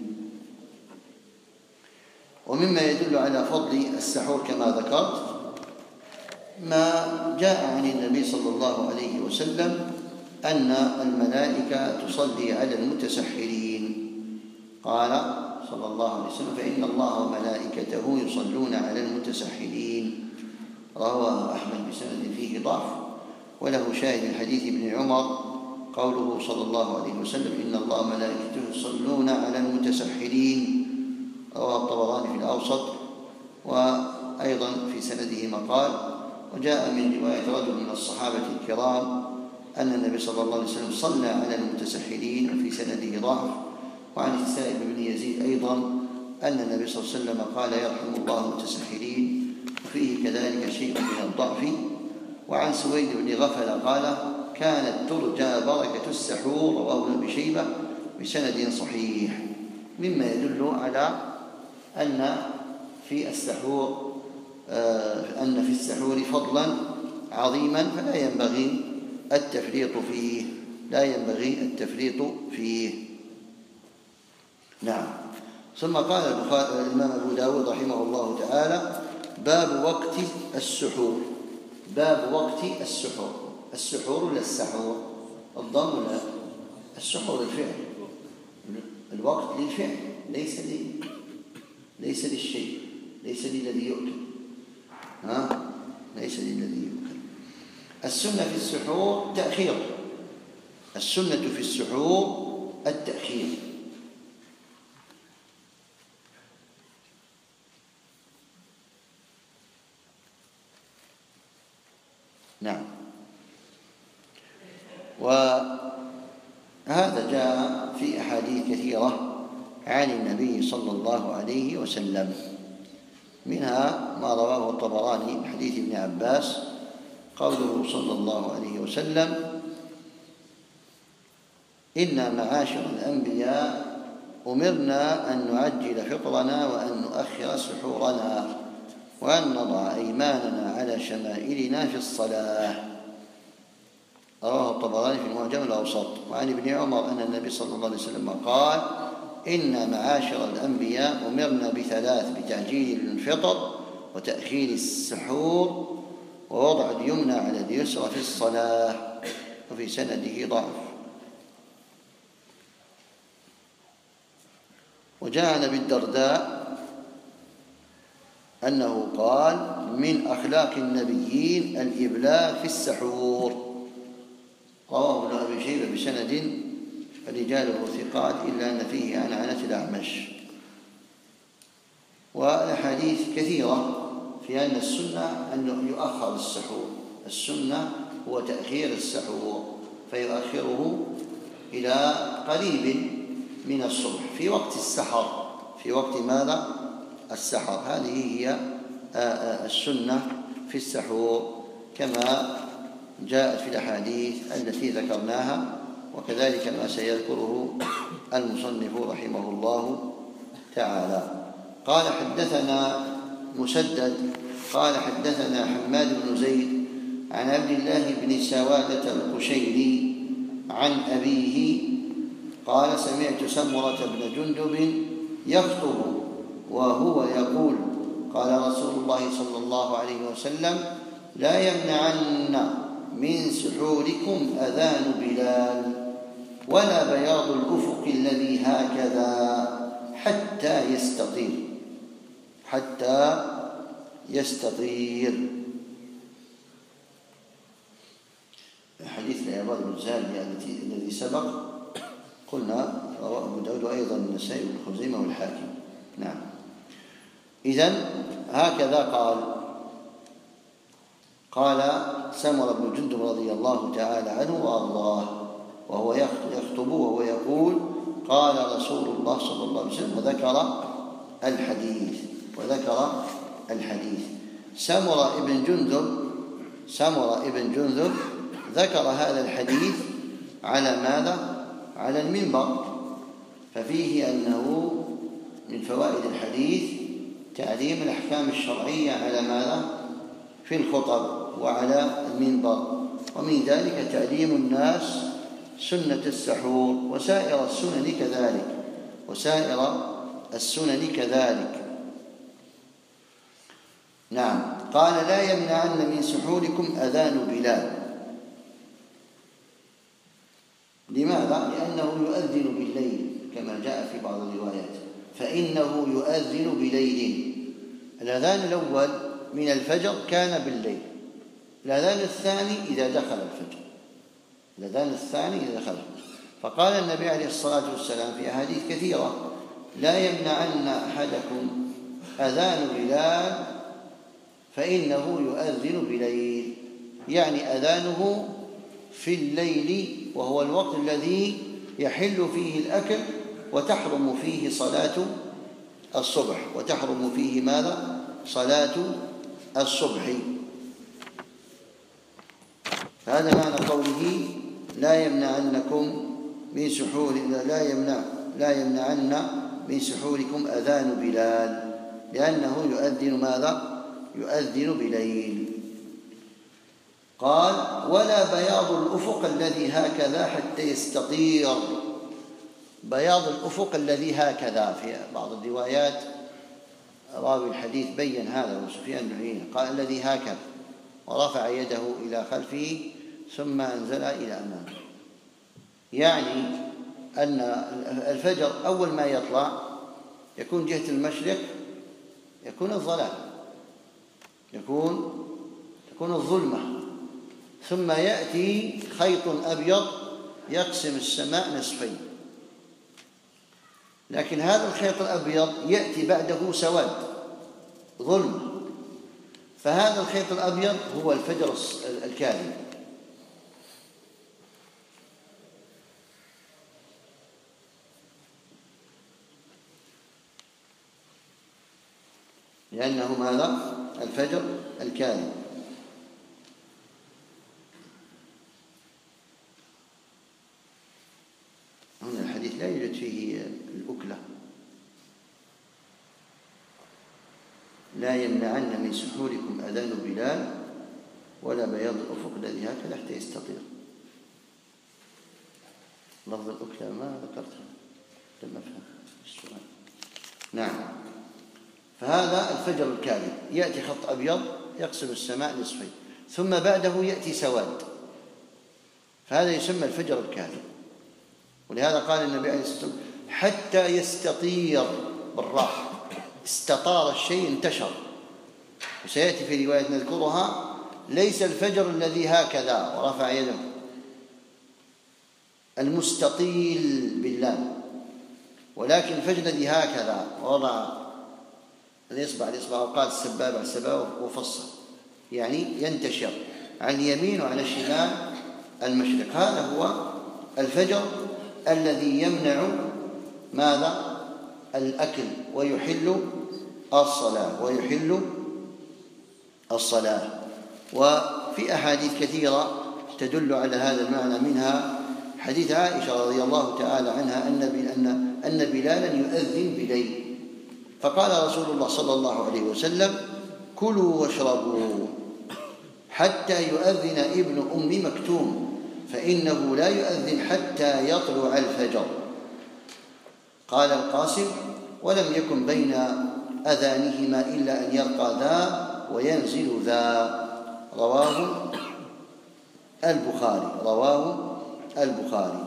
ومما يدل على فضل السحور كما ذكرت ما جاء عن النبي صلى الله عليه وسلم أن الملائكة تصلي على المتسحرين. قال صلى الله عليه وسلم: فإن الله وملائكته يصلون على المتسحرين. رواه أحمد بسند فيه ضعف، وله شاهد من حديث ابن عمر قوله صلى الله عليه وسلم: إن الله وملائكته يصلون على المتسحرين. رواه الطبراني في الأوسط، وأيضا في سنده مقال. وجاء من رواية رجل من الصحابة الكرام أن النبي صلى الله عليه وسلم صلى على المتسحرين، وفي سنده ضعف. وعن السائب بن يزيد أيضا أن النبي صلى الله عليه وسلم قال: يرحم الله المتسحرين، وفيه كذلك شيء من الضعف. وعن سويد بن غفل قال: كانت ترجى بركة السحور. رواه ابن أبي شيبة بسند صحيح. مما يدل على أن في السحور أن في السحور فضلا عظيما، فلا ينبغي التفريط فيه لا ينبغي التفريط فيه. نعم. ثم قال الإمام أبو داود رحمه الله تعالى: باب وقت السحور. باب وقت السحور. السحور ولا السحور؟ الضم ولا السحور؟ الفعل، الوقت للفعل، ليس لي ليس للشيء، ليس للذي يؤكل. ها؟ ليس للذي يؤكل. السنة في السحور تأخير. السنة في السحور التأخير. نعم. وهذا جاء في أحاديث كثيرة عن النبي صلى الله عليه وسلم، منها ما رواه الطبراني من حديث ابن عباس قوله صلى الله عليه وسلم: إنا معاشر الأنبياء أمرنا أن نعجل فطرنا وأن نؤخر سحورنا وأن نضع أيماننا على شمائلنا في الصلاة. رواه الطبراني في المعجم الأوسط. وعن ابن عمر أن النبي صلى الله عليه وسلم قال: إن معاشر الأنبياء أمرنا بثلاث: بتعجيل الفطر وتأخير السحور ووضع اليمنى على اليسرى في الصلاة. وفي سنده ضعف. وجاء عن أبي الدرداء أنه قال: من أخلاق النبيين الإبلاغ في السحور. رواه ابن أبي شيبة بسند رجاله ثقات إلا أن فيه عن عنة الأعمش. والأحاديث كثيرة في أن السنة أن يؤخر السحور. السنة هو تأخير السحور، فيؤخره إلى قريب من الصبح في وقت السحر. في وقت ماذا؟ السحر. هذه هي السنة في السحور كما جاءت في الأحاديث التي ذكرناها، وكذلك ما سيذكره المصنف رحمه الله تعالى. قال: حدثنا مسدد قال حدثنا حماد بن زيد عن عبد الله بن سوادة القشيري عن أبيه قال: سمعت سمرة بن جندب يخطب وهو يقول: قال رسول الله صلى الله عليه وسلم: لا يمنعن من سحوركم أذان بلال ولا بياض الأفق الذي هكذا حتى يستطير. حتى يستطير. حديث العباد بن زالية الذي سبق قلنا رواه أبو داود وأيضا النسائي وابن خزيمة والحاكم. نعم. إذن هكذا قال قال سمرة بن جندب رضي الله تعالى عنه وأرضاه وهو يخطب وهو يقول قال رسول الله صلى الله عليه وسلم، وذكر الحديث وذكر الحديث سمرة بن جندب سمرة بن جندب ذكر هذا الحديث على ماذا؟ على المنبر. ففيه أنه من فوائد الحديث تعليم الأحكام الشرعية على ماذا؟ في الخطب وعلى المنبر، ومن ذلك تعليم الناس سنة السحور وسائر السنن كذلك وسائر السنن كذلك. نعم. قال لا يمنعن من سحوركم أذان بلال. لماذا؟ لأنه يؤذن بالليل كما جاء في بعض الروايات، فإنه يؤذن بليل. الأذان الأول من الفجر كان بالليل، الأذان الثاني إذا دخل الفجر الأذان الثاني إذا دخل. فقال النبي عليه الصلاة والسلام في أحاديث كثيرة لا يمنعن أحدكم أذان بلال فإنه يؤذن بليل، يعني أذانه في الليل وهو الوقت الذي يحل فيه الأكل وتحرم فيه صلاة الصبح وتحرم فيه ماذا؟ صلاة الصبح. هذا معنى قوله لا يمنعنكم من سحور لا يمنع لا يمنعن من سحوركم أذان بلال، لأنه يؤذن ماذا؟ يؤذن بليل. قال ولا بياض الأفق الذي هكذا حتى يستطير. بياض الأفق الذي هكذا في بعض الروايات راوي الحديث بين هذا وسفيان بن عيينة قال الذي هكذا ورفع يده إلى خلفه ثم أنزل إلى أمامه، يعني أن الفجر أول ما يطلع يكون جهة المشرق يكون الظلام يكون تكون الظلمة، ثم يأتي خيط أبيض يقسم السماء نصفين، لكن هذا الخيط الأبيض يأتي بعده سواد ظلمة، فهذا الخيط الأبيض هو الفجر الكاذب. لأنه ماذا؟ الفجر الكاذب. هنا الحديث لا يوجد فيه الأكلة. لا يمنعن من سحوركم أذان بلال ولا بياض الأفق الذي هكذا حتى يستطير. لفظ الأكلة ما ذكرتها لم أفهم السؤال. نعم. فهذا الفجر الكاذب يأتي خط أبيض يقسم السماء نصفين ثم بعده يأتي سواد، فهذا يسمى الفجر الكاذب. ولهذا قال النبي عليه الصلاة والسلام حتى يستطير بالراحة، استطار الشيء انتشر. وسيأتي في رواية نذكرها ليس الفجر الذي هكذا ورفع يده المستطيل بالله، ولكن الفجر الذي هكذا وضع الإصبع الإصبع وقال السبابة السبابة وفصل، يعني ينتشر عن اليمين وعلى الشمال المشرق. هذا هو الفجر الذي يمنع ماذا؟ الأكل ويحل الصلاة ويحل الصلاة. وفي أحاديث كثيرة تدل على هذا المعنى، منها حديث عائشة رضي الله تعالى عنها أن أن بلالا يؤذن بليل، فقال رسول الله صلى الله عليه وسلم كلوا واشربوا حتى يؤذن ابن أم مكتوم فإنه لا يؤذن حتى يطلع الفجر. قال القاسم ولم يكن بين أذانهما إلا أن يرقى ذا وينزل ذا. رواه البخاري رواه البخاري.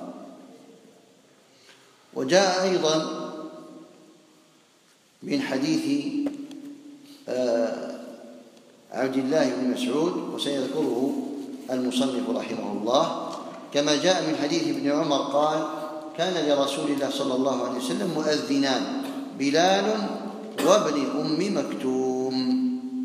وجاء أيضا من حديث عبد الله بن مسعود، وسيذكره المصنف رحمه الله، كما جاء من حديث ابن عمر قال: كان لرسول الله صلى الله عليه وسلم مؤذنان، بلال وابن أم مكتوم،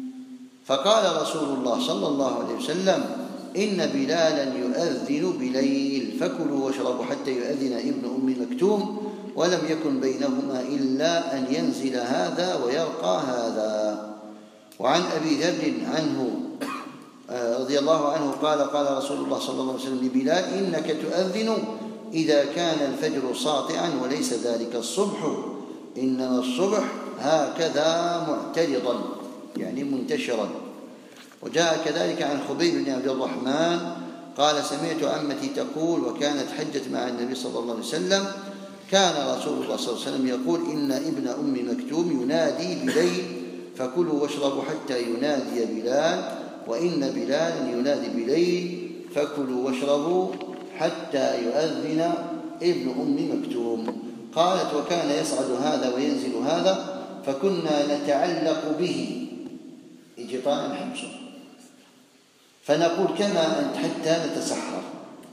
فقال رسول الله صلى الله عليه وسلم: إن بلالا يؤذن بليل، فكلوا واشربوا حتى يؤذن ابن أم مكتوم، ولم يكن بينهما إلا أن ينزل هذا ويرقى هذا. وعن أبي ذر عنه رضي الله عنه قال: قال رسول الله صلى الله عليه وسلم لبلال: إنك تؤذن إذا كان الفجر ساطعا وليس ذلك الصبح، إنما الصبح هكذا معترضا، يعني منتشرا. وجاء كذلك عن خبيب بن عبد الرحمن قال: سمعت عمتي تقول، وكانت حجت مع النبي صلى الله عليه وسلم، كان رسول الله صلى الله عليه وسلم يقول: إن ابن أم مكتوم ينادي بليل، فكلوا واشربوا حتى ينادي بلال، وإن بلالا ينادي بليل، فكلوا واشربوا حتى يؤذن ابن أم مكتوم. قالت: وكان يصعد هذا وينزل هذا، فكنا نتعلق به إجطاء حمصا، فنقول: كما أنت حتى نتسحر،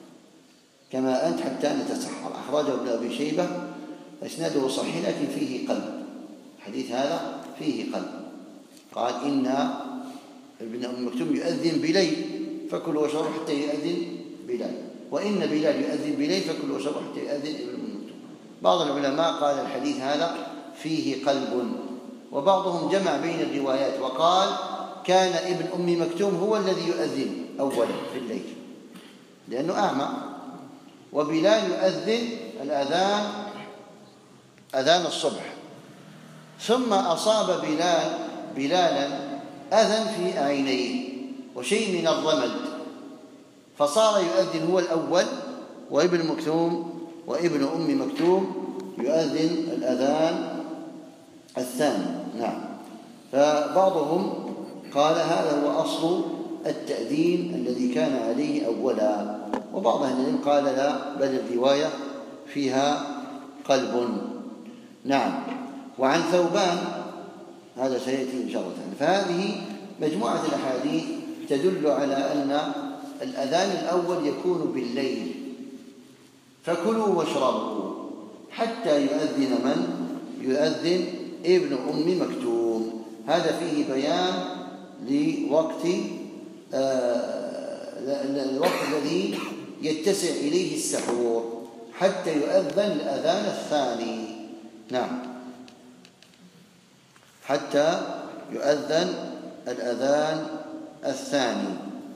كما أنت حتى نتسحر. أخرجه ابن أبي شيبة، إسناده صحيح لكن فيه قلب، الحديث هذا فيه قلب. قال: إن ابن أم مكتوم يؤذن بليل، فكلوا واشربوا حتى يؤذن بلال، وإن بلال يؤذن بليل، فكلوا واشربوا حتى يؤذن ابن أم مكتوم. بعض العلماء قال الحديث هذا فيه قلب، وبعضهم جمع بين الروايات وقال: كان ابن أم مكتوم هو الذي يؤذن أولا في الليل لأنه أعمى، وبلال يؤذن الأذان أذان الصبح، ثم أصاب بلال بلالا أذن في عينيه وشيء من الرمد، فصار يؤذن هو الأول، وابن مكتوم وابن أم مكتوم يؤذن الأذان الثاني. نعم. فبعضهم قال هذا هو أصل التأذين الذي كان عليه أولا، وبعض أهل العلم قال لا، بل الرواية فيها قلب. نعم. وعن ثوبان، هذا سيأتي إن شاء الله تعالى. فهذه مجموعة الأحاديث تدل على أن الأذان الأول يكون بالليل، فكلوا واشربوا حتى يؤذن من؟ يؤذن ابن أم مكتوم. هذا فيه بيان لوقت آه الوقت الذي يتسع إليه السحور حتى يؤذن الأذان الثاني. نعم، حتى يؤذن الأذان الثاني.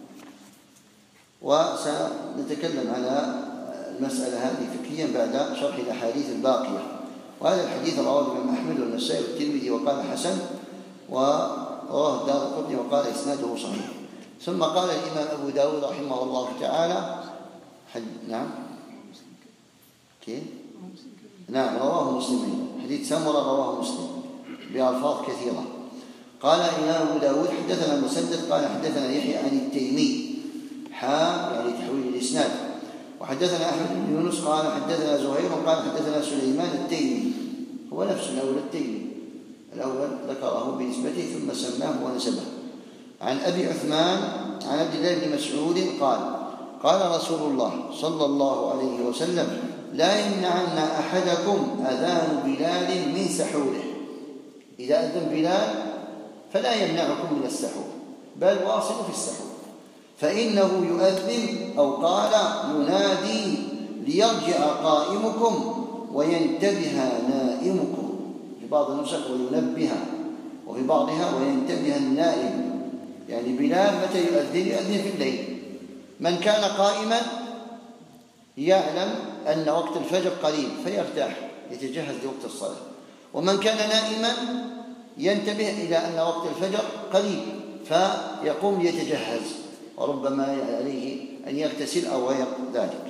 وسنتكلم على المسألة هذه فقهيا بعد شرح الأحاديث الباقية. وهذا الحديث رواه الإمام أحمد والنسائي والترمذي وقال حسن، ورواه الدارقطني وقال إسناده صحيح. ثم قال الإمام أبو داود رحمه الله تعالى حد... نعم كيف؟ نعم، رواه مسلم، حديث سمرة رواه مسلم بألفاظ كثيرة. قال الإمام أبو داود حدثنا مسدد قال حدثنا يحيى عن التيمي حا يعني تحويل الإسناد، وحدثنا أحمد بن يونس قال حدثنا زهير قال حدثنا سليمان التيمي، هو نفس الأول التيمي، الأول ذكره بنسبته ثم سماه ونسبه. عن أبي عثمان عن عبد الله بن مسعود قال قال رسول الله صلى الله عليه وسلم: لا يمنعن أحدكم أذان بلال من سحوره. إذا أذن بلال فلا يمنعكم من السحور، بل واصل في السحور، فإنه يؤذن أو قال ينادي ليرجع قائمكم وينتبه نائمكم، في بعض النسخ وينبه، وفي بعضها وينتبه النائم. يعني بلال متى يؤذن؟ يؤذن في الليل. من كان قائما يعلم أن وقت الفجر قريب فيرتاح يتجهز لوقت الصلاة، ومن كان نائما ينتبه إلى أن وقت الفجر قريب فيقوم يتجهز، وربما عليه أن يغتسل أو غير ذلك.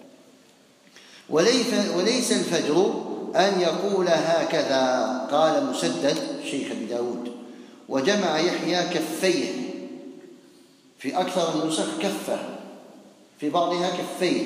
وليس الفجر أن يقول هكذا، قال مسدد شيخ أبي داود. وجمع يحيى كفيه، في أكثر النسخ كفه، في بعضها كفيه.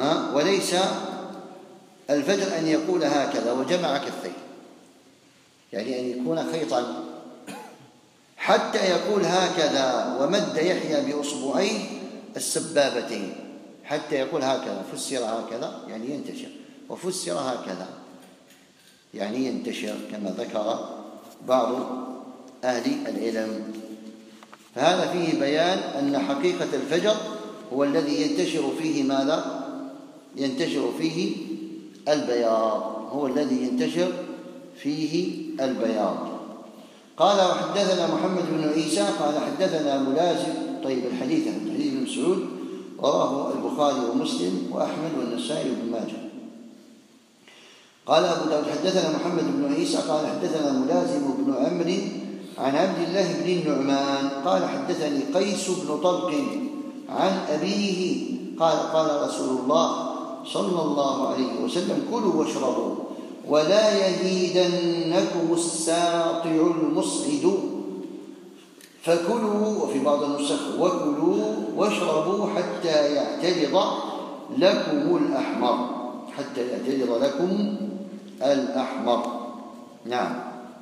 وليس الفجر أن يقول هكذا، وجمع كفيه، يعني أن يكون خيطا، حتى يقول هكذا ومد يحيى بأصبعيه السبابتين، حتى يقول هكذا، فسر هكذا يعني ينتشر، وفسر هكذا يعني ينتشر كما ذكر بعض أهل العلم. فهذا فيه بيان أن حقيقة الفجر هو الذي ينتشر فيه ماذا؟ ينتشر فيه البياض، هو الذي ينتشر فيه البياض. قال وحدثنا محمد بن عيسى قال حدثنا ملازم. طيب الحديث عن حديث ابن مسعود رواه البخاري ومسلم وأحمد والنسائي وابن ماجه. قال أبو داود حدثنا محمد بن عيسى قال حدثنا ملازم بن عمرو عن عبد الله بن النعمان قال حدثني قيس بن طلق عن أبيه قال قال رسول الله صلى الله عليه وسلم كلوا واشربوا ولا يهيدنكم الساطع المصعد، فكلوا، وفي بعض النسخ وكلوا واشربوا حتى يعترض لكم الأحمر، حتى يعترض لكم الأحمر. نعم.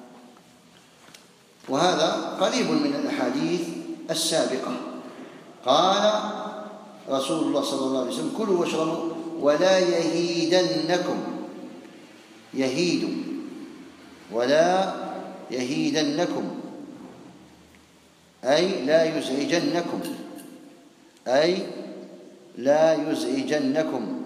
وهذا قريب من الأحاديث السابقة. قال رسول الله صلى الله عليه وسلم كلوا واشربوا ولا يهيدنكم، يهيد ولا يهيدنكم أي لا يزعجنكم، أي لا يزعجنكم.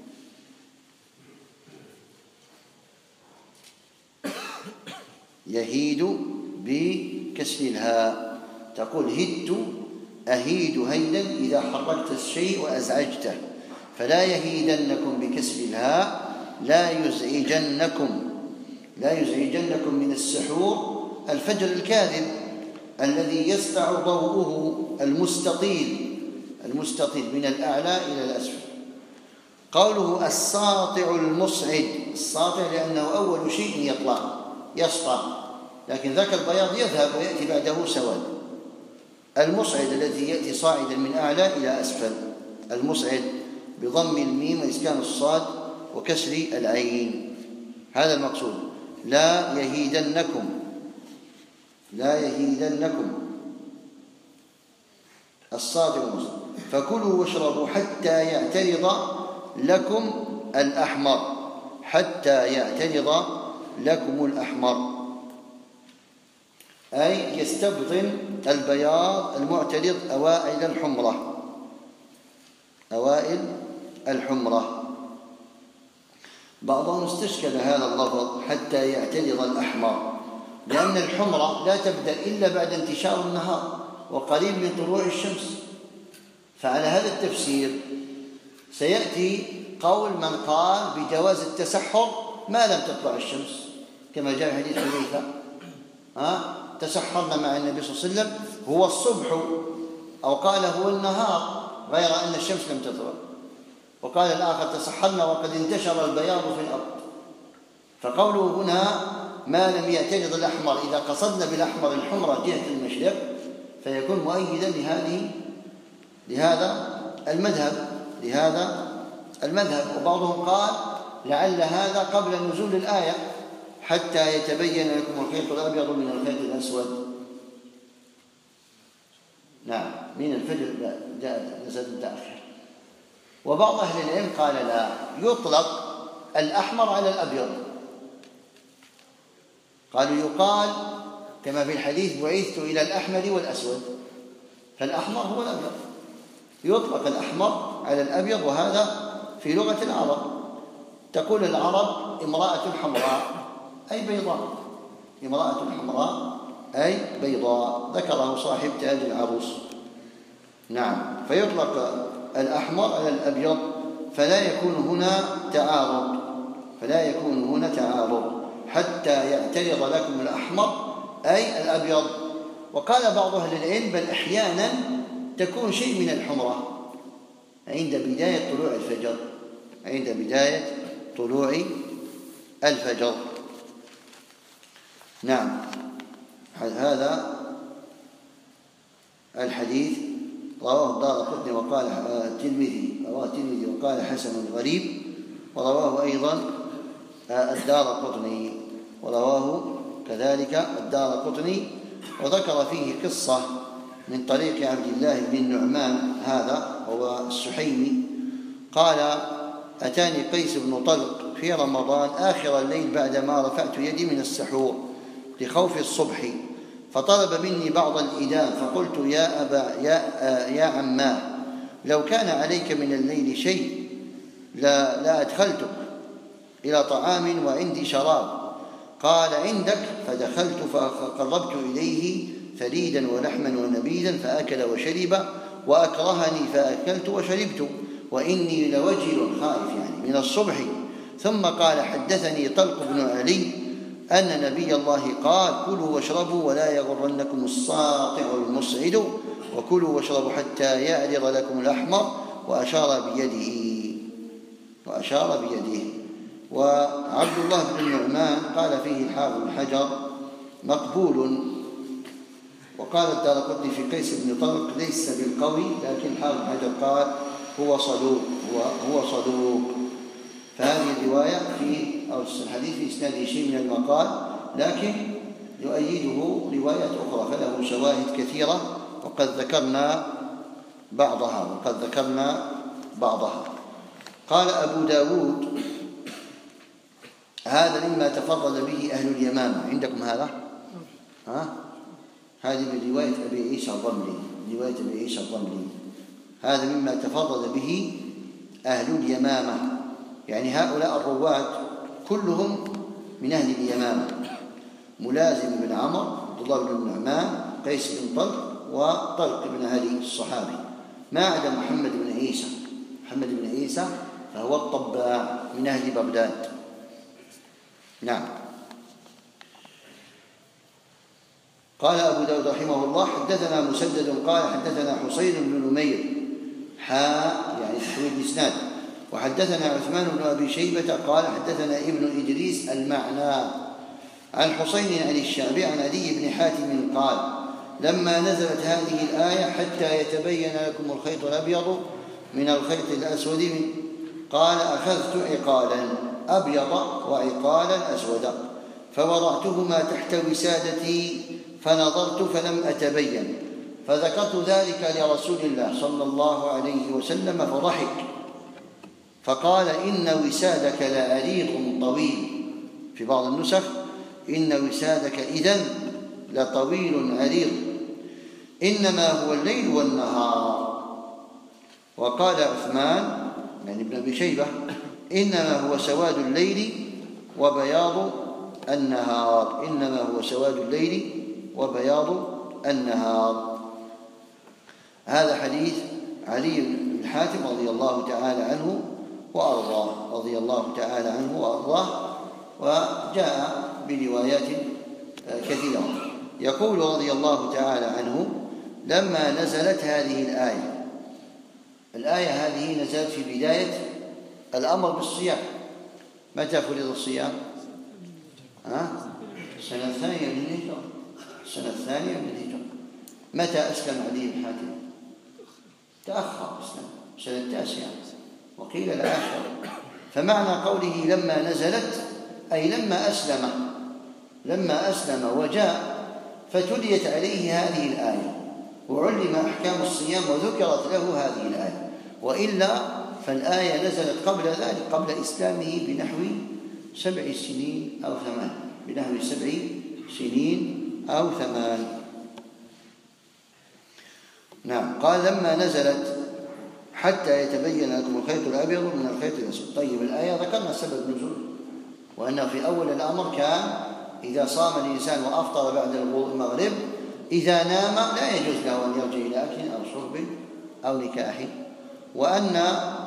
يهيد بكسر الهاء، تقول هدت أهيد هيدا إذا حركت الشيء وأزعجته، فلا يهيدنكم بكسر الهاء لا يزعجنكم، لا يزعجنكم من السحور الفجر الكاذب الذي يسطع ضوءه المستطيل، المستطيل من الأعلى إلى الأسفل. قوله الساطع المصعد، الساطع لأنه أول شيء يطلع يسطع، لكن ذاك البياض يذهب ويأتي بعده سواد. المصعد الذي يأتي صاعدا من أعلى إلى أسفل، المصعد بضم الميم وإسكان الصاد وكسر العين، هذا المقصود. لا يهيدنكم، لا يهيدنكم الساطع المصعد. فكلوا واشربوا حتى يعترض لكم الأحمر، حتى يعترض لكم الأحمر أي يستبطن البياض المعترض أوائل الحمرة، أوائل الحمرة. بعضهم استشكل هذا اللفظ حتى يعترض الأحمر، لأن الحمرة لا تبدأ إلا بعد انتشار النهار وقريب من طلوع الشمس، فعلى هذا التفسير سيأتي قول من قال بجواز التسحر ما لم تطلع الشمس، كما جاء في حديث حذيفة ها تسحرنا مع النبي صلى الله عليه وسلم هو الصبح، أو قال هو النهار غير أن الشمس لم تطلع، وقال الآخر تسحرنا وقد انتشر البياض في الأرض. فقوله هنا ما لم يعترض الأحمر، إذا قصدنا بالأحمر الحمرة جهة المشرق فيكون مؤيدا لهذه لهذا المذهب لهذا المذهب. وبعضهم قال لعل هذا قبل نزول الآية حتى يتبين لكم الخيط الأبيض من الخيط الأسود. نعم، من الفجر جاء نزل متأخر. وبعض أهل العلم قال لا، يطلق الأحمر على الأبيض، قالوا يقال كما في الحديث بعثت إلى الأحمر والأسود، فالأحمر هو الأبيض، يطلق الأحمر على الأبيض. وهذا في لغة العرب، تقول العرب امرأة حمراء أي بيضاء، امرأة حمراء أي بيضاء، ذكره صاحب تاج العروس. نعم، فيطلق الأحمر على الأبيض، فلا يكون هنا تعارض، فلا يكون هنا تعارض حتى يعترض لكم الأحمر أي الأبيض. وقال بعض أهل العلم بل أحيانا تكون شيء من الحمرة عند بداية طلوع الفجر، عند بداية طلوع الفجر. نعم، هذا الحديث رواه الدارقطني وقال الترمذي، رواه الترمذي وقال حسن غريب، ورواه أيضا الدارقطني ورواه كذلك الدارقطني، وذكر فيه قصة من طريق عبد الله بن النعمان، هذا هو السحيمي، قال: أتاني قيس بن طلق في رمضان آخر الليل بعدما رفعت يدي من السحور لخوف الصبح، فطلب مني بعض الإدام، فقلت: يا أبا يا, يا عماه، لو كان عليك من الليل شيء لا, لا أدخلتك إلى طعام وعندي شراب. قال: عندك. فدخلت فقربت إليه ثريدا ولحما ونبيذا فأكل وشرب، وأكرهني فأكلت وشربت، وإني لوجل خائف يعني من الصبح. ثم قال: حدثني طلق بن علي أن نبي الله قال: كلوا واشربوا ولا يغرنكم الساطع المسعد، وكلوا واشربوا حتى يعرض لكم الأحمر، وأشار بيده وأشار بيده وعبد الله بن النعمان قال فيه الحافظ بن حجر مقبول. وقال الدارقطني في قيس بن طلق: ليس بالقوي، لكن الحافظ بن حجر قال: هو صدوق هو, هو صدوق. فهذه الرواية في أو الحديث في إسناده شيء من المقال، لكن يؤيده روايات أخرى، فله شواهد كثيرة، وقد ذكرنا بعضها وقد ذكرنا بعضها. قال أبو داود: هذا مما تفضل به أهل اليمامة. عندكم هذا؟ ها؟ هذه من رواية أبي عيسى الضمري، رواية أبي عيسى الضمري. هذا مما تفضل به أهل اليمامة، يعني هؤلاء الرواة كلهم من أهل اليمامة: ملازم بن عمرو، عبد الله بن النعمان، قيس بن طلق، وطلق بن علي الصحابي، ما عدا محمد بن عيسى. محمد بن عيسى فهو الطباع من أهل بغداد. نعم. قال أبو داود رحمه الله: حدثنا مسدد قال حدثنا حسين بن نمير حاء يعني تحويل الإسناد، وحدثنا عثمان بن أبي شيبة قال حدثنا ابن إدريس المعنى عن حسين عن الشعبي عن علي بن حاتم قال: لما نزلت هذه الآية: حتى يتبين لكم الخيط الأبيض من الخيط الأسود، قال: أخذت عقالا أبيض وعقالا أسودا فوضعتهما تحت وسادتي فنظرت فلم أتبين، فذكرت ذلك لرسول الله صلى الله عليه وسلم فضحك، فقال: إن وسادك لعريض طويل. في بعض النسخ: إن وسادك إذن لطويل عريض، إنما هو الليل والنهار. وقال عثمان يعني ابن أبي شيبة: إنما هو سواد الليل وبياض النهار، إنما هو سواد الليل وبياض النهار. هذا حديث علي بن حاتم رضي الله تعالى عنه وأرضاه، رضي الله تعالى عنه وأرضاه، وجاء بروايات كثيرة. يقول رضي الله تعالى عنه: لما نزلت هذه الآية، الآية هذه نزلت في بداية الأمر بالصيام. متى فرض الصيام؟ ها؟ السنة الثانية من الهجرة، السنة الثانية من الهجرة. متى أسلم علي بن حاتم؟ تأخر أسلم السنة التاسعة وقيل العاشرة. فمعنى قوله لما نزلت أي لما أسلم، لما أسلم وجاء فتليت عليه هذه الآية وعلم أحكام الصيام وذكرت له هذه الآية، وإلا فالآية نزلت قبل ذلك، قبل إسلامه بنحو سبع سنين أو ثمان، بنحو سبع سنين أو ثمان. نعم. قال: لما نزلت حتى يتبين لكم الخيط الأبيض من الخيط الأسود. طيب، الآية ذكرنا سبب نزول، وأنه في أول الأمر كان إذا صام الإنسان وأفطر بعد المغرب، إذا نام لا يجوز له أن يرجع إلى أكل أو شرب أو نكاح، وأن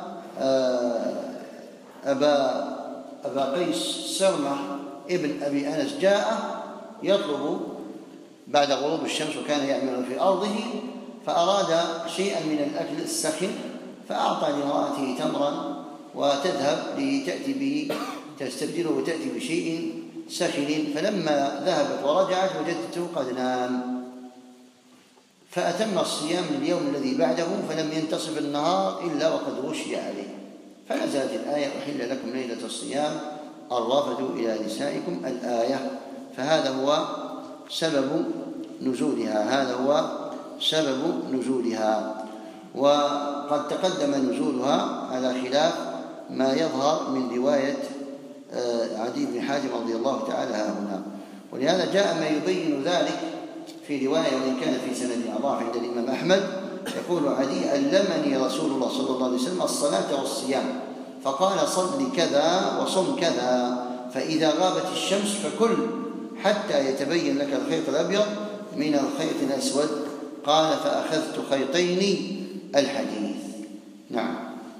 أبا أبا قيس سرمة ابن أبي أنس جاء يطلب بعد غروب الشمس، وكان يعمل في أرضه، فأراد شيئا من الأكل السخن، فأعطى لامرأته تمرا وتذهب لتأتي به، تستبدله وتأتي بشيء سخن. فلما ذهبت ورجعت وجدته قد نام، فأتم الصيام اليوم الذي بعده، فلم ينتصف النهار إلا وقد غشي عليه، فنزلت الآية: أحل لكم ليلة الصيام الرفث إلى نسائكم الآية. فهذا هو سبب نزولها هذا هو سبب نزولها. وقد تقدم نزولها على خلاف ما يظهر من رواية عدي بن حاتم رضي الله تعالى هنا، ولهذا جاء ما يبين ذلك في رواية وإن كان في سندها ضعف عند الإمام أحمد. يقول عدي: علمني رسول الله صلى الله عليه وسلم الصلاة والصيام، فقال: صل كذا وصم كذا، فإذا غابت الشمس فكل حتى يتبين لك الخيط الأبيض من الخيط الأسود. قال: فأخذت خيطين. الحديث. نعم.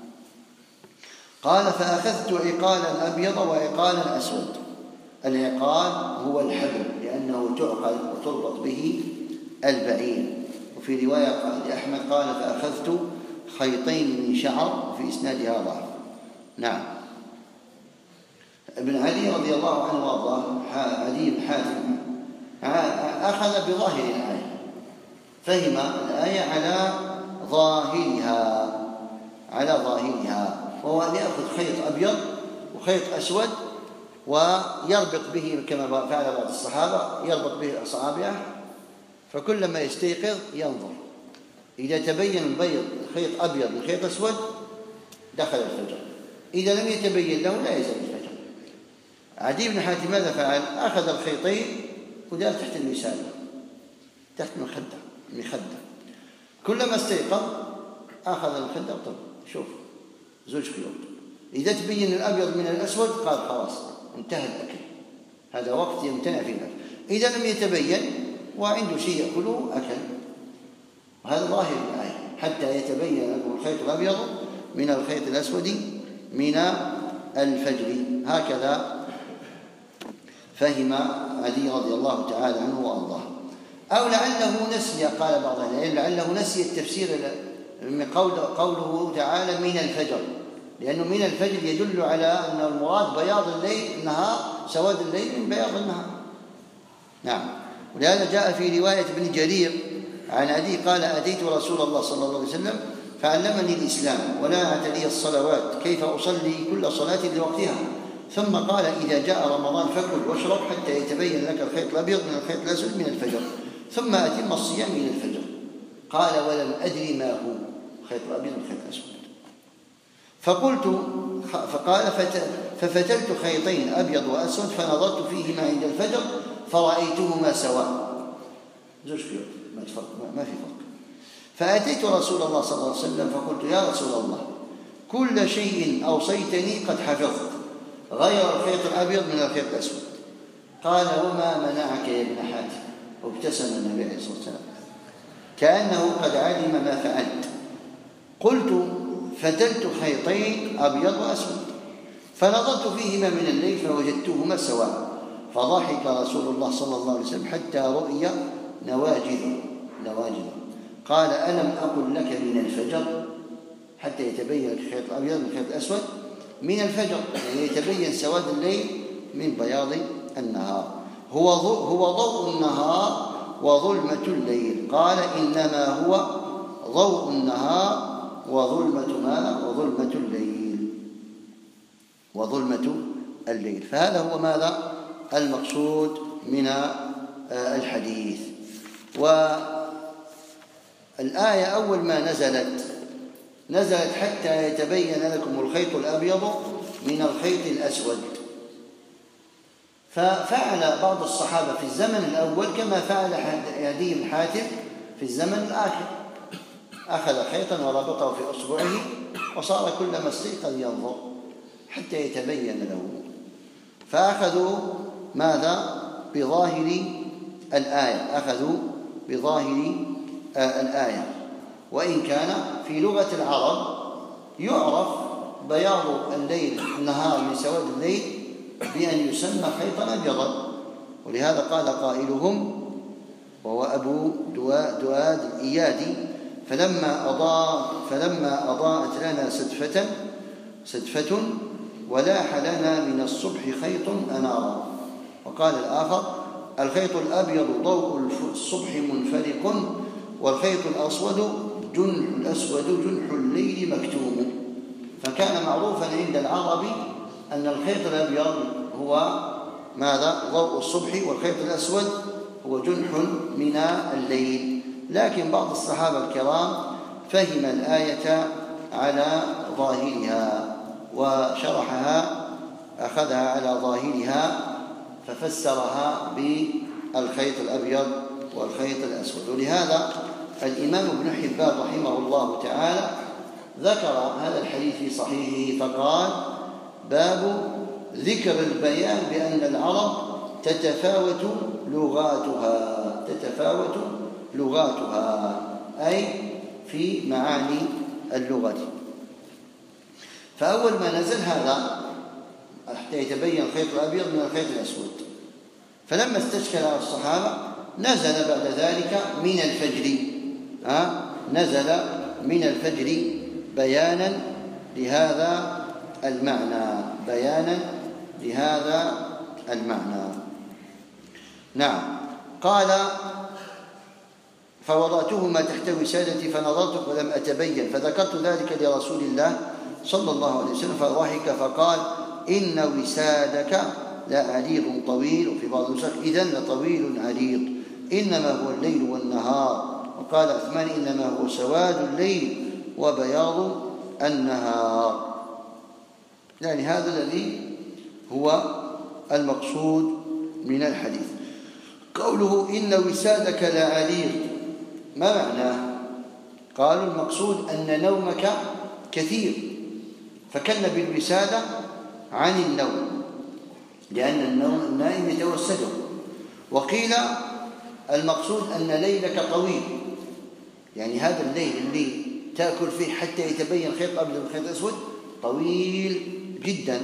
قال: فأخذت عقالا أبيض وعقالا أسود. العقال هو الحبل لأنه تعقل وتربط به البعير. وفي رواية لأحمد قال: فأخذت خيطين من شعر، وفي إسنادها ضعف. نعم. ابن علي رضي الله عنه وارضاه عدي بن حاتم أخذ بظاهر الآية، فهم الآية على ظاهرها على ظاهرها وهو أن يأخذ خيط أبيض وخيط أسود ويربط به كما فعل بعض الصحابة، يربط به أصابعه، فكلما يستيقظ ينظر، إذا تبين البيض خيط أبيض من خيط أسود دخل الفجر، إذا لم يتبين له لا يزال الفجر. عدي بن حاتم ماذا فعل؟ أخذ الخيطين ودار تحت الوسادة، تحت المخدة المخدة كلما استيقظ أخذ الخدة وطب شوف زوج خيوط، إذا تبين الأبيض من الأسود قال خلاص انتهى الأكل، هذا وقت يمتنع فيه الأكل. إذا لم يتبين وعنده شيء يأكله أكل. وهذا ظاهر الآية: حتى يتبين لكم الخيط الأبيض من الخيط الأسود من الفجر. هكذا فهم علي رضي الله تعالى عنه وأرضاه. أو لعله نسي، قال بعض أهل العلم لعله نسي التفسير من قوله تعالى من الفجر، لأنه من الفجر يدل على أن المراد بياض الليل النهار، سواد الليل من بياض النهار. نعم. ولهذا جاء في رواية ابن جرير عن عدي قال: أتيت رسول الله صلى الله عليه وسلم فعلمني الإسلام وناعت لي الصلوات كيف أصلي كل صلاة لوقتها، ثم قال: إذا جاء رمضان فكل واشرب حتى يتبين لك الخيط الأبيض من الخيط الأسود من الفجر، ثم أتم الصيام إلى الفجر. قال: ولم أدري ما هو الخيط الأبيض من الخيط الأسود. فقلت فقال: ففتلت خيطين أبيض وأسود فنظرت فيهما عند الفجر فرأيتهما سواء، زوج خيوط ما في فرق. فأتيت رسول الله صلى الله عليه وسلم فقلت: يا رسول الله، كل شيء أوصيتني قد حفظت غير الخيط الأبيض من الخيط الأسود. قال: وما منعك يا ابن حاتم؟ وابتسم النبي عليه الصلاة والسلام كأنه قد علم ما فعلت. قلت: فتلت خيطين أبيض وأسود فنظرت فيهما من الليل فوجدتهما سواء، فضحك رسول الله صلى الله عليه وسلم حتى رؤي نواجذ نواجذ قال: ألم أقل لك من الفجر؟ حتى يتبين الخيط الأبيض من الخيط الأسود من الفجر، يعني يتبين سواد الليل من بياض النهار. هو هو ضوء النهار وظلمة الليل. قال: إنما هو ضوء النهار وظلمة ماذا؟ وظلمة الليل وظلمة الليل. فهذا هو ماذا؟ المقصود من الحديث. والآية أول ما نزلت نزلت حتى يتبين لكم الخيط الأبيض من الخيط الأسود، ففعل بعض الصحابة في الزمن الأول كما فعل عدي بن حاتم في الزمن الآخر، أخذ خيطا وربطه في أصبعه وصار كلما استيقظ ينظر حتى يتبين له. فأخذوا ماذا؟ بظاهر الآية أخذوا بظاهر الآية وإن كان في لغة العرب يعرف بياض الليل النهار من سواد الليل بأن يسمى خيطا أبيضا. ولهذا قال قائلهم وهو أبو دؤاد الإيادي: فلما أضاء فلما أضاءت لنا سدفة سدفة ولاح لنا من الصبح خيط أنارا. وقال الآخر: الخيط الأبيض ضوء الصبح منفرق، والخيط الأسود جنح الأسود جنح الليل مكتوم. فكان معروفا عند العرب أن الخيط الأبيض هو ماذا؟ ضوء الصبح، والخيط الأسود هو جنح من الليل. لكن بعض الصحابة الكرام فهم الآية على ظاهرها وشرحها، أخذها على ظاهرها ففسرها بالخيط الأبيض والخيط الأسود. ولهذا الإمام ابن حبان رحمه الله تعالى ذكر هذا الحديث في صحيحه فقال: باب ذكر البيان بأن العرب تتفاوت لغاتها تتفاوت لغاتها أي في معاني اللغة. فأول ما نزل هذا حتى يتبين الخيط الأبيض من الخيط الأسود، فلما استشكل على الصحابة نزل بعد ذلك من الفجر أه؟ نزل من الفجر بيانا لهذا المعنى بيانا لهذا المعنى. نعم. قال: فوضعتهما تحت وسادتي فنظرت ولم أتبين، فذكرت ذلك لرسول الله صلى الله عليه وسلم فضحك فقال: إن وسادك لعريض طويل، وفي بعض النسخ إذن لطويل عريض، إنما هو الليل والنهار. وقال عثمان: إنما هو سواد الليل وبياض النهار. يعني هذا الذي هو المقصود من الحديث. قوله إن وسادك لعريض ما معناه؟ قالوا المقصود أن نومك كثير، فكن بالوسادة عن النوم لأن النوم النائم يتوسده. وقيل المقصود أن ليلك طويل، يعني هذا الليل اللي تأكل فيه حتى يتبين خيط أبيض والخيط الأسود طويل جدا.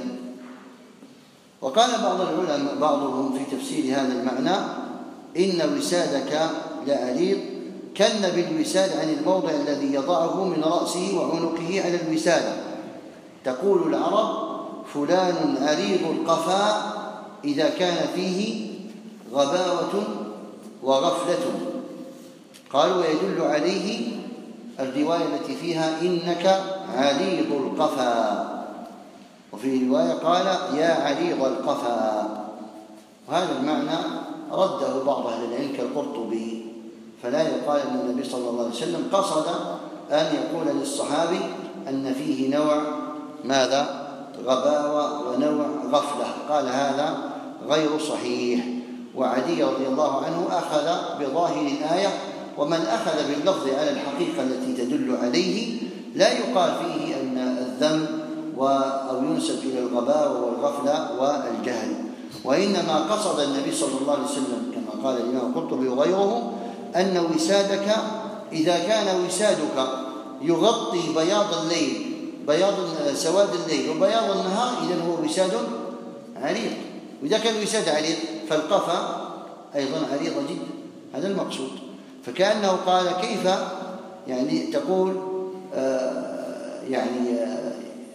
وقال بعض العلماء بعضهم في تفسير هذا المعنى: إن وسادك لعريض كن بالوساد عن الموضع الذي يضعه من رأسه وعنقه على الوسادة. تقول العرب: فلان عريض القفا إذا كان فيه غباوة وغفلة. قالوا: ويدل عليه الرواية التي فيها إنك عريض القفا، وفي رواية قال: يا عريض القفا. وهذا المعنى رده بعض أهل العلم كالقرطبي، فلا يقال أن النبي صلى الله عليه وسلم قصد أن يقول للصحابي أن فيه نوع ماذا؟ غباوة ونوع غفلة. قال هذا غير صحيح. وعلي رضي الله عنه أخذ بظاهر الآية، ومن أخذ باللفظ على الحقيقة التي تدل عليه لا يقال فيه أن الذم أو ينسب إلى الغباوة والغفلة والجهل، وإنما قصد النبي صلى الله عليه وسلم كما قال الإمام القرطبي وغيره أن وسادك إذا كان وسادك يغطي بياض الليل بياض سواد الليل وبياض النهار إذن هو وساد عريض، وإذا كان الوساد عريض فالقفا أيضا عريضة جدا. هذا المقصود. فكأنه قال: كيف يعني تقول آه يعني آه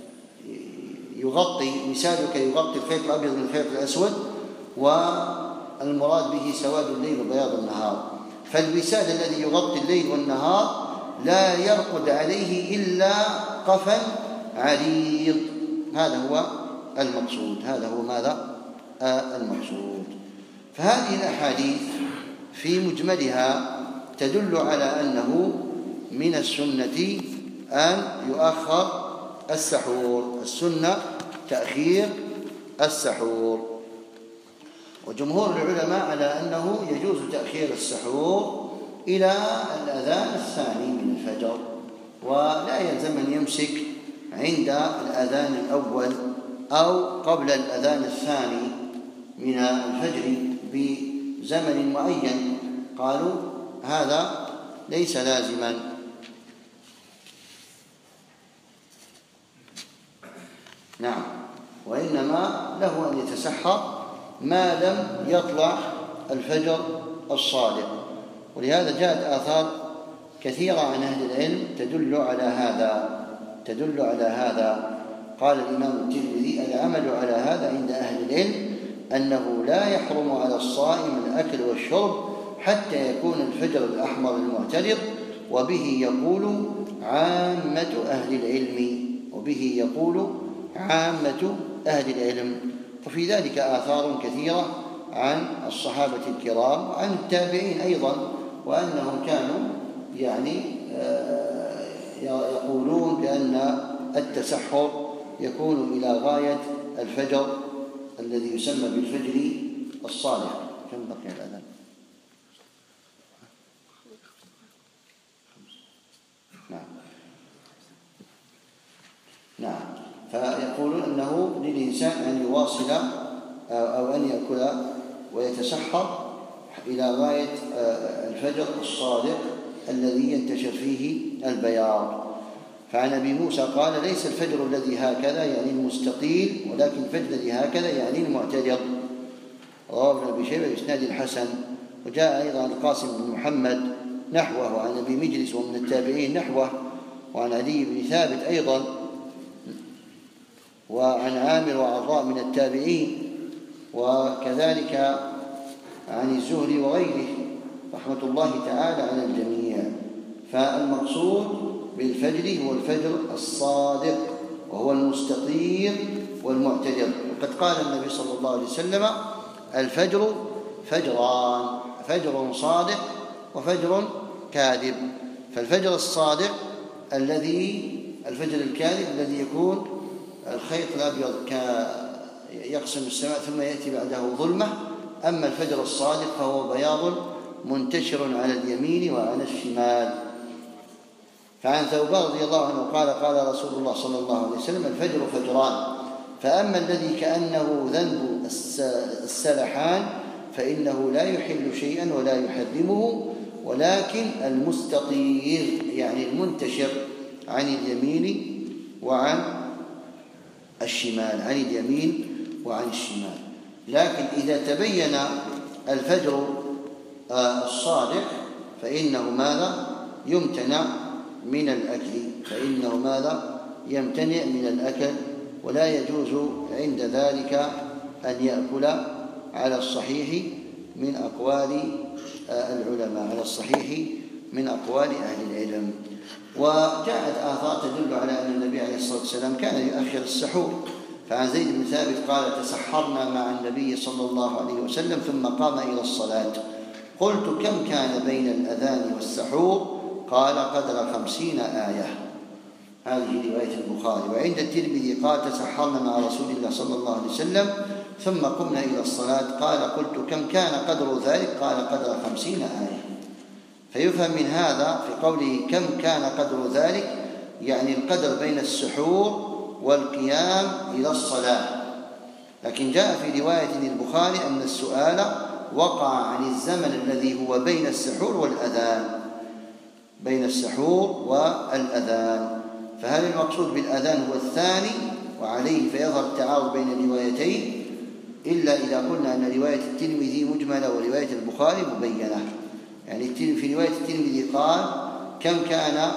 يغطي وسادك يغطي الخيط الأبيض من الخيط الأسود، والمراد به سواد الليل وبياض النهار. فالوساد الذي يغطي الليل والنهار لا يرقد عليه إلا قفا عريض. هذا هو المقصود. هذا هو ماذا؟ آه المقصود. فهذه الأحاديث في مجملها تدل على أنه من السنة أن يؤخر السحور. السنة تأخير السحور. وجمهور العلماء على أنه يجوز تأخير السحور إلى الأذان الثاني من الفجر، ولا يلزم أن يمسك عند الأذان الأول أو قبل الأذان الثاني من الفجر بزمن معين. قالوا هذا ليس لازما. نعم. وإنما له أن يتسحر ما لم يطلع الفجر الصادق. ولهذا جاءت آثار كثيرة عن أهل العلم تدل على هذا تدل على هذا قال الإمام الترمذي: العمل على هذا عند أهل العلم أنه لا يحرم على الصائم الأكل والشرب حتى يكون الفجر الأحمر المعترض، وبه يقول عامة أهل العلم وبه يقول عامة أهل العلم وفي ذلك آثار كثيرة عن الصحابة الكرام وعن التابعين أيضا، وأنهم كانوا يعني يقولون بأن التسحر يكون إلى غاية الفجر الذي يسمى بالفجر الصالح. كم بقي الأذان؟ نعم نعم فيقولون أنه للإنسان أن يواصل أو أن يأكل ويتسحر إلى غاية الفجر الصادق الذي ينتشر فيه البياض. فعن أبي موسى قال: ليس الفجر الذي هكذا يعني المستقيل، ولكن الفجر الذي هكذا يعني المعتدل. رواه ابن أبي شيبة بإسناد الحسن. وجاء أيضا القاسم بن محمد نحوه، وعن أبي مجلس ومن التابعين نحوه، وعن علي بن ثابت أيضا، وعن عامر وعطاء من التابعين، وكذلك عن الزهري وغيره رحمة الله تعالى على الجميع. فالمقصود بالفجر هو الفجر الصادق، وهو المستقيم والمعتدل. وقد قال النبي صلى الله عليه وسلم: الفجر فجران، فجر صادق وفجر كاذب. فالفجر الصادق الذي الفجر الكاذب الذي يكون الخيط الأبيض يقسم السماء ثم يأتي بعده ظلمة. أما الفجر الصادق فهو بياض منتشر على اليمين وعلى الشمال. فعن ثوبان رضي الله عنه قال: قال رسول الله صلى الله عليه وسلم: الفجر فجران، فأما الذي كأنه ذنب السلحان فإنه لا يحل شيئا ولا يحرمه، ولكن المستطير يعني المنتشر عن اليمين وعن الشمال، عن اليمين وعن الشمال. لكن إذا تبين الفجر الصادق فإنه ماذا؟ يمتنع من الأكل، فإنه ماذا؟ يمتنع من الأكل، ولا يجوز عند ذلك أن يأكل على الصحيح من أقوال العلماء، على الصحيح من أقوال أهل العلم. وجاءت آثار تدل على أن النبي عليه الصلاة والسلام كان يؤخر السحور. فعن زيد بن ثابت قال: تسحرنا مع النبي صلى الله عليه وسلم ثم قام إلى الصلاة، قلت: كم كان بين الأذان والسحور؟ قال: قدر خمسين آية. هذه رواية البخاري. وعند الترمذي قال: تسحرنا مع رسول الله صلى الله عليه وسلم ثم قمنا إلى الصلاة، قال: قلت: كم كان قدر ذلك؟ قال: قدر خمسين آية. فيفهم من هذا في قوله كم كان قدر ذلك يعني القدر بين السحور والقيام إلى الصلاة. لكن جاء في رواية البخاري أن السؤال وقع عن الزمن الذي هو بين السحور والأذان، بين السحور والأذان. فهل المقصود بالأذان هو الثاني؟ وعليه فيظهر التعارض بين الروايتين، إلا إذا قلنا أن رواية الترمذي مجملة ورواية البخاري مبينة. يعني في رواية الترمذي قال: كم كان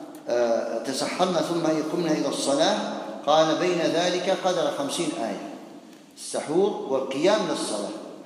تسحرنا ثم قمنا إلى الصلاة؟ قال: بين ذلك قدر خمسين آية، السحور والقيام للصلاة.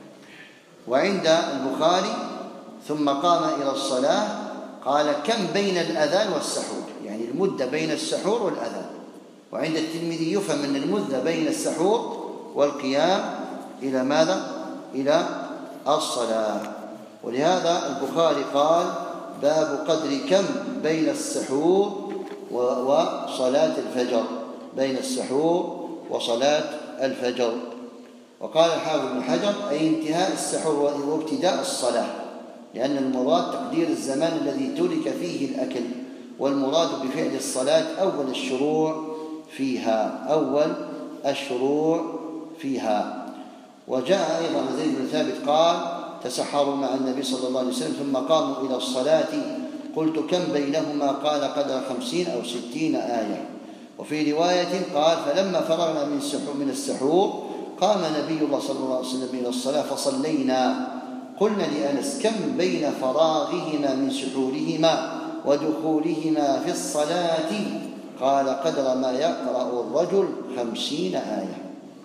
وعند البخاري ثم قام إلى الصلاة قال: كم بين الأذان والسحور، يعني المدة بين السحور والأذان. وعند الترمذي يفهم أن المدة بين السحور والقيام إلى ماذا؟ إلى الصلاة. ولهذا البخاري قال: باب قدر كم بين السحور وصلاة الفجر، بين السحور وصلاة الفجر. وقال الحافظ بن حجر: أي انتهاء السحور وابتداء الصلاة، لأن المراد تقدير الزمان الذي ترك فيه الأكل، والمراد بفعل الصلاة أول الشروع فيها، أول الشروع فيها. وجاء أيضا زيد بن ثابت قال: تسحروا مع النبي صلى الله عليه وسلم ثم قاموا إلى الصلاة، قلت: كم بينهما؟ قال: قدر خمسين أو ستين آية. وفي رواية قال: فلما فرغنا من السحور من السحور قام نبي الله صلى الله عليه وسلم إلى الصلاة فصلينا. قلنا لأنس: كم بين فراغهما من سحورهما ودخولهما في الصلاة؟ قال: قدر ما يقرأ الرجل خمسين آية.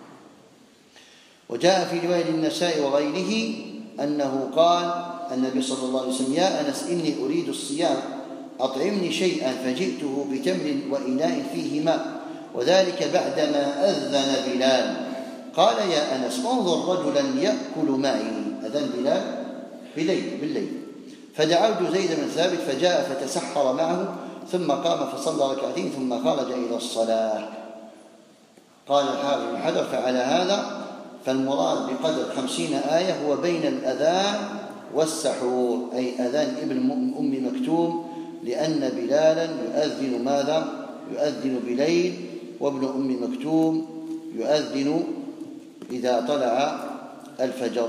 وجاء في رواية النسائي وغيره أنه قال النبي صلى الله عليه وسلم: يا أنس إني أريد الصيام أطعمني شيئا، فجئته بتمر وإناء فيه ماء، وذلك بعدما أذن بلال. قال يا أنس انظر رجلا يأكل معي، أذان بلال بليل بالليل، فدعوت زيد بن ثابت فجاء فتسحر معه ثم قام فصلى ركعتين ثم خرج إلى الصلاة. قال الحافظ بن حجر فعلى هذا فالمراد بقدر خمسين آية هو بين الأذان والسحور، أي أذان ابن أم مكتوم، لأن بلالا يؤذن ماذا؟ يؤذن بليل، وابن أم مكتوم يؤذن إذا طلع الفجر.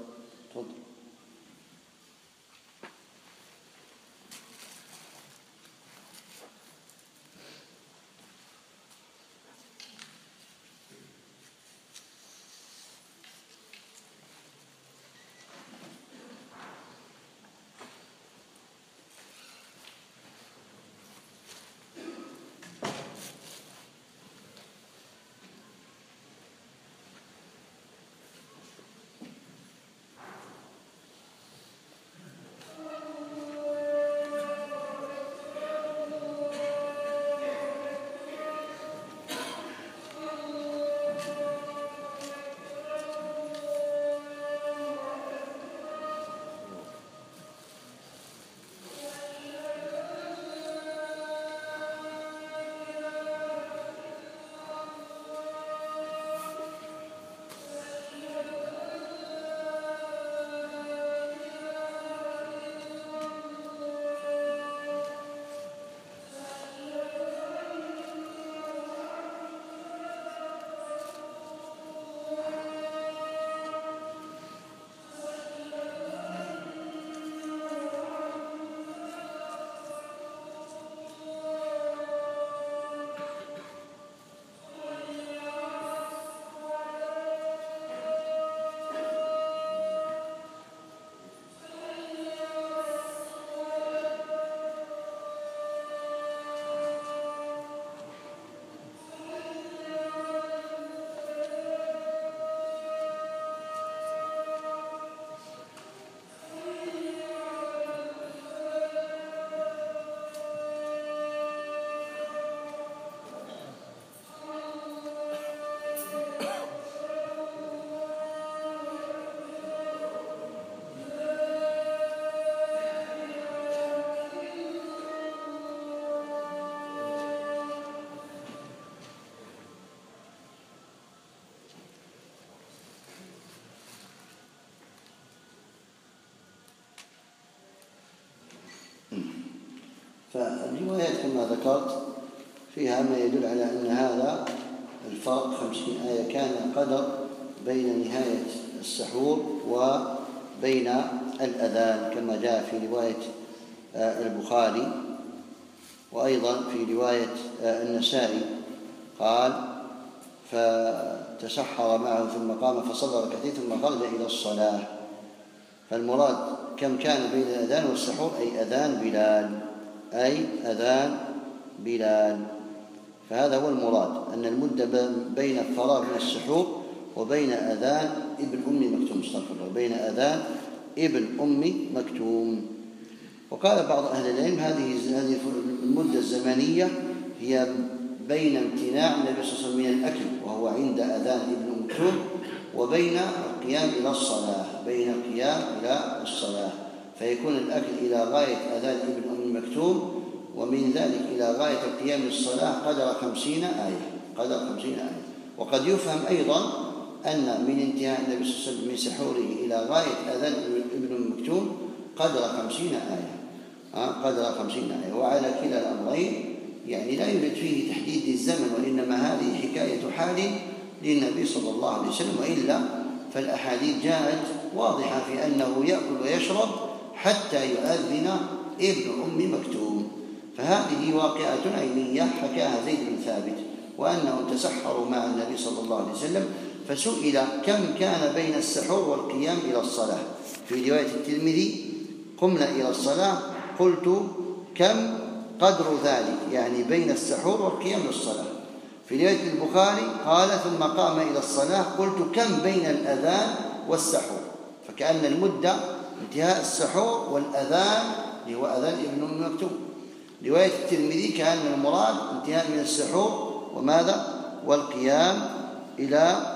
فالروايات كما ذكرت فيها ما يدل على أن هذا الفرق خمسين آية كان قدر بين نهاية السحور وبين الأذان، كما جاء في رواية البخاري، وأيضا في رواية النسائي قال فتسحر معه ثم قام فصلى ركعتين ثم خرج إلى الصلاة. فالمراد كم كان بين الأذان والسحور؟ أي أذان بلال، أي أذان بلال. فهذا هو المراد، أن المدة بين الفراغ من السحور وبين أذان ابن أم مكتوم، استغفر الله، بين أذان ابن أم مكتوم. وقال بعض أهل العلم هذه هذه المدة الزمنية هي بين امتناع النبي صلى الله عليه وسلم من الأكل وهو عند أذان ابن أم مكتوم، وبين القيام إلى الصلاة، بين القيام إلى الصلاة، فيكون الأكل إلى غاية أذان ابن أم مكتوم، ومن ذلك إلى غاية القيام للصلاة قدر خمسين آية، قدر خمسين آية. وقد يفهم أيضا أن من انتهاء النبي صلى الله عليه وسلم من سحوره إلى غاية أذان ابن أم مكتوم قدر خمسين آية، قدر خمسين آية. وعلى كلا الأمرين يعني لا يوجد فيه تحديد الزمن، وإنما هذه حكاية حال للنبي صلى الله عليه وسلم، وإلا فالأحاديث جاءت واضحة في أنه يأكل ويشرب حتى يؤذن ابن أم مكتوم. فهذه واقعة عينية حكاها زيد بن ثابت، وأنهم تسحروا مع النبي صلى الله عليه وسلم، فسئل كم كان بين السحور والقيام إلى الصلاة. في رواية الترمذي قمنا إلى الصلاة قلت كم قدر ذلك، يعني بين السحور والقيام للصلاة. في رواية البخاري قال ثم قام إلى الصلاة قلت كم بين الأذان والسحور، فكأن المدة انتهاء السحور والأذان اللي هو أذان ابن أم مكتوم. رواية الترمذي كان المراد انتهاء من السحور وماذا؟ والقيام إلى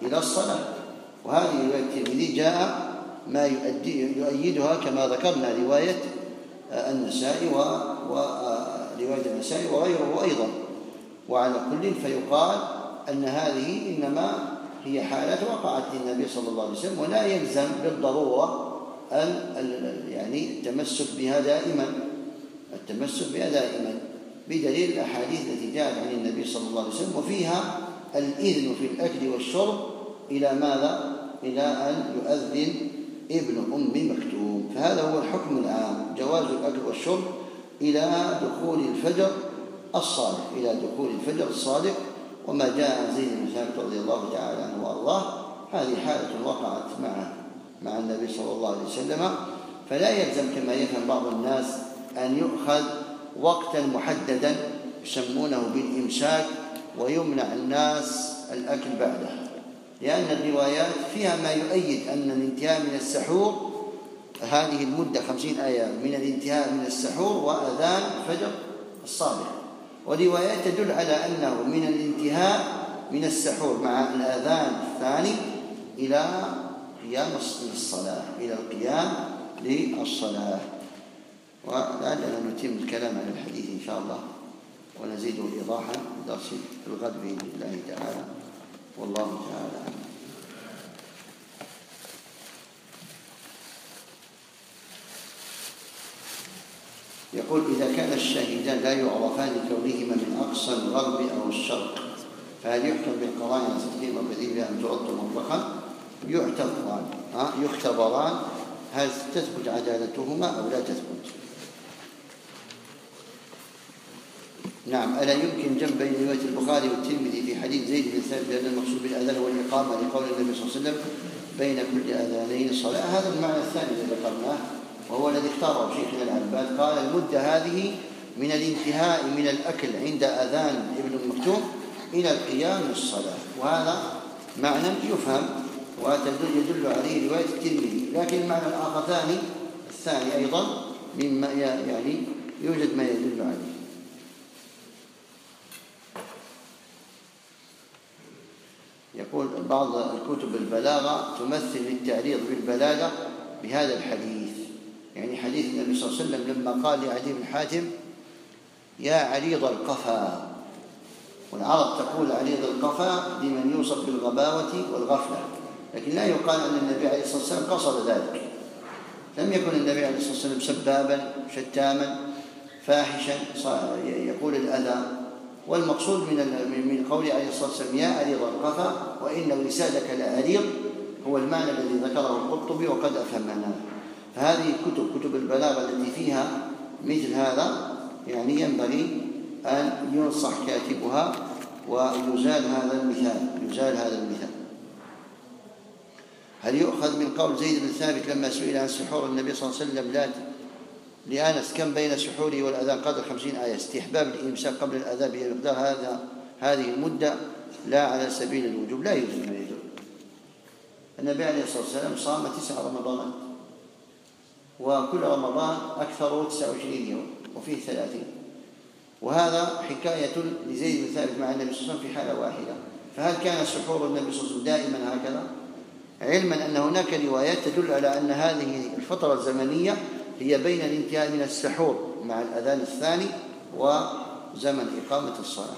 إلى الصلاة. وهذه رواية الترمذي جاء ما يؤدي يؤيدها كما ذكرنا رواية النسائي ورواية النسائي وغيره أيضا. وعلى كل فيقال أن هذه إنما هي حالات وقعت للنبي صلى الله عليه وسلم، ولا يلزم بالضرورة أن يعني التمسك بها دائما التمسك بها دائما بدليل الأحاديث التي جاءت عن النبي صلى الله عليه وسلم، وفيها الإذن في الأكل والشرب إلى ماذا؟ إلى أن يؤذن ابن أم مكتوم. فهذا هو الحكم العام، جواز الأكل والشرب إلى دخول الفجر الصادق إلى دخول الفجر الصادق. وما جاء عن زيد بن ثابت رضي الله تعالى عنه وأرضاه هذه حالة وقعت معه مع النبي صلى الله عليه وسلم، فلا يلزم كما يفهم بعض الناس أن يؤخذ وقتا محددا يسمونه بالإمساك ويمنع الناس الأكل بعده، لأن الروايات فيها ما يؤيد أن الانتهاء من السحور هذه المدة خمسين آية من الانتهاء من السحور وأذان الفجر الصادق، وروايات تدل على أنه من الانتهاء من السحور مع الأذان الثاني إلى قيام الصلاة إلى القيام للصلاة. ولعلنا نتم الكلام عن الحديث إن شاء الله ونزيده إيضاحا في درس الغد بإذن الله تعالى، والله تعالى أعلم. يقول: إذا كان الشاهدان لا يعرفان لكونهما من أقصى الغرب أو الشرق، فهل يحكم بالقرائن على صدقهما وكذبها أم ترد مطلقا؟ يعتبران يختبران هل تثبت عدالتهما أو لا تثبت. نعم. ألا يمكن جمع بين رواية البخاري والترمذي في حديث زيد بن ثابت بأن المقصود بالأذان والإقامة لقول النبي صلى الله عليه وسلم بين كل أذانين صلاة؟ هذا المعنى الثاني الذي ذكرناه وهو الذي اختاره شيخنا العباد، قال المدة هذه من الانتهاء من الأكل عند أذان ابن مكتوم إلى القيام للصلاة، وهذا معنى يفهم ويدل عليه رواية الترمذي. لكن المعنى الآخر ثاني الثاني أيضا مما يعني يوجد ما يدل عليه. يقول: بعض الكتب البلاغة تمثل التعريض بالبلاغة بهذا الحديث، يعني حديث النبي صلى الله عليه وسلم لما قال لعدي بن حاتم: يا عريض القفا. والعرب تقول عريض القفا لمن يوصف بالغباوة والغفلة، لكن لا يقال أن النبي عليه الصلاة والسلام قصد ذلك. لم يكن النبي عليه الصلاة والسلام سبابا شتاما فاحشا يقول الأذى، والمقصود من من قوله عليه الصلاة والسلام يا عريض القفا وإن وسادك لعريض هو المعنى الذي ذكره القرطبي وقد أفهمناه. فهذه الكتب كتب البلاغة التي فيها مثل هذا يعني ينبغي أن ينصح كاتبها ويزال هذا المثال يزال هذا المثال. هل يؤخذ من قول زيد بن ثابت لما سئل عن سحور النبي صلى الله عليه وسلم لا لأنس كم بين سحوره والأذان قدر خمسين آية استحباب الإمساك قبل الأذان بمقدار هذا هذه المدة لا على سبيل الوجوب؟ لا يوجد ما يدل. النبي عليه الصلاة والسلام صام تسع رمضانات، وكل رمضان أكثر تسعة وعشرين يوم وفيه ثلاثين، وهذا حكاية لزيد بن ثابت مع النبي صلى الله عليه وسلم في حالة واحدة. فهل كان سحور النبي صلى الله عليه وسلم دائما هكذا؟ علما أن هناك روايات تدل على أن هذه الفترة الزمنية هي بين الانتهاء من السحور مع الأذان الثاني وزمن إقامة الصلاة.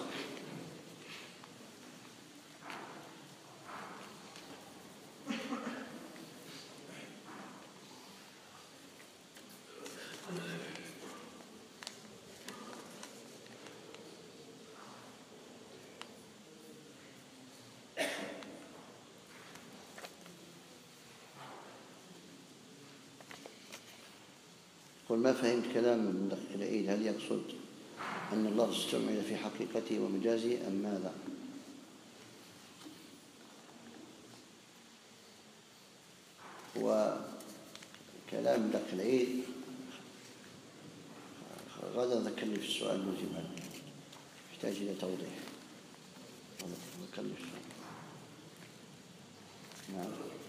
قل: ما فهمت كلام من دقيق العيد، هل يقصد أن الله استعمل في حقيقته ومجازه أم ماذا؟ وكلام دقيق العيد غدا ذكرني في السؤال مجيبا يحتاج إلى توضيح. ذكرني في السؤال. نعم.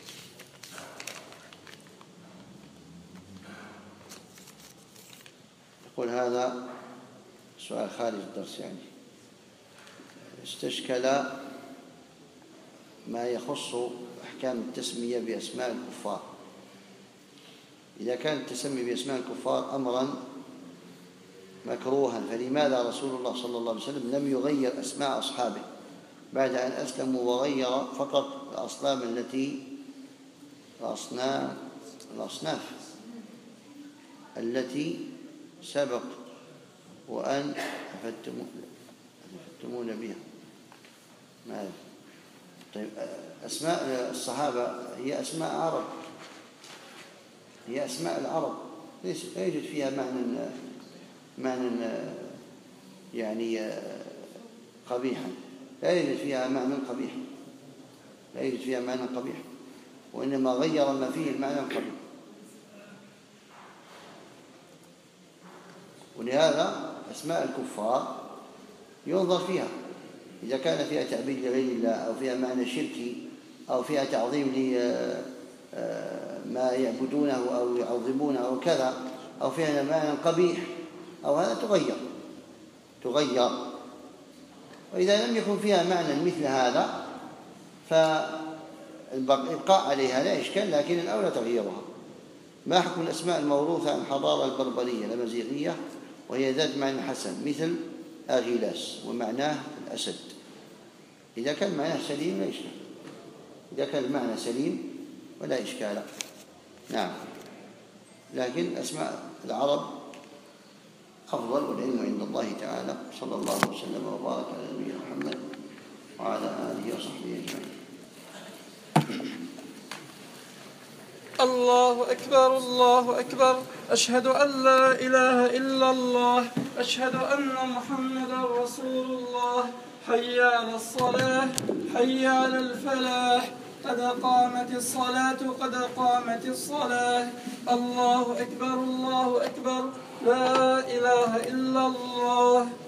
يقول: هذا سؤال خارج الدرس، يعني استشكل ما يخص أحكام التسمية بأسماء الكفار. إذا كان التسمي بأسماء الكفار أمرا مكروها، فلماذا رسول الله صلى الله عليه وسلم لم يغير أسماء أصحابه بعد أن أسلموا، وغير فقط الأصنام التي الأصناف الأصناف التي سبق وأن أفتمون بها؟ ماذا؟ طيب، أسماء الصحابة هي أسماء عرب، هي أسماء العرب، ليس لا يوجد فيها معنى معنى يعني قبيحا، لا يوجد فيها معنى قبيح، لا يوجد فيها معنى قبيح، وإنما غير ما فيه المعنى القبيح. ولهذا أسماء الكفار ينظر فيها، إذا كان فيها تعبيد لغير الله، أو فيها معنى شركي، أو فيها تعظيم لما يعبدونه أو يعظمونه أو كذا، أو فيها معنى قبيح أو هذا، تغير تغير وإذا لم يكن فيها معنى مثل هذا فالإبقاء عليها لا إشكال، لكن الأولى تغييرها. ما حكم الأسماء الموروثة عن الحضارة البربرية الأمازيغية وهي ذات معنى حسن مثل أغيلاس ومعناه الأسد؟ إذا كان معناه سليم لا إشكال، إذا كان المعنى سليم ولا إشكال. نعم، لكن أسماء العرب أفضل، والعلم عند الله تعالى. صلى الله وسلم وبارك على نبينا محمد وعلى آله وصحبه أجمعين. الله أكبر الله أكبر، أشهد أن لا إله إلا الله، أشهد أن محمدا رسول الله. حي على الصلاة، حي على الفلاح، قد قامت الصلاة قد قامت الصلاة. الله أكبر الله أكبر، لا إله إلا الله.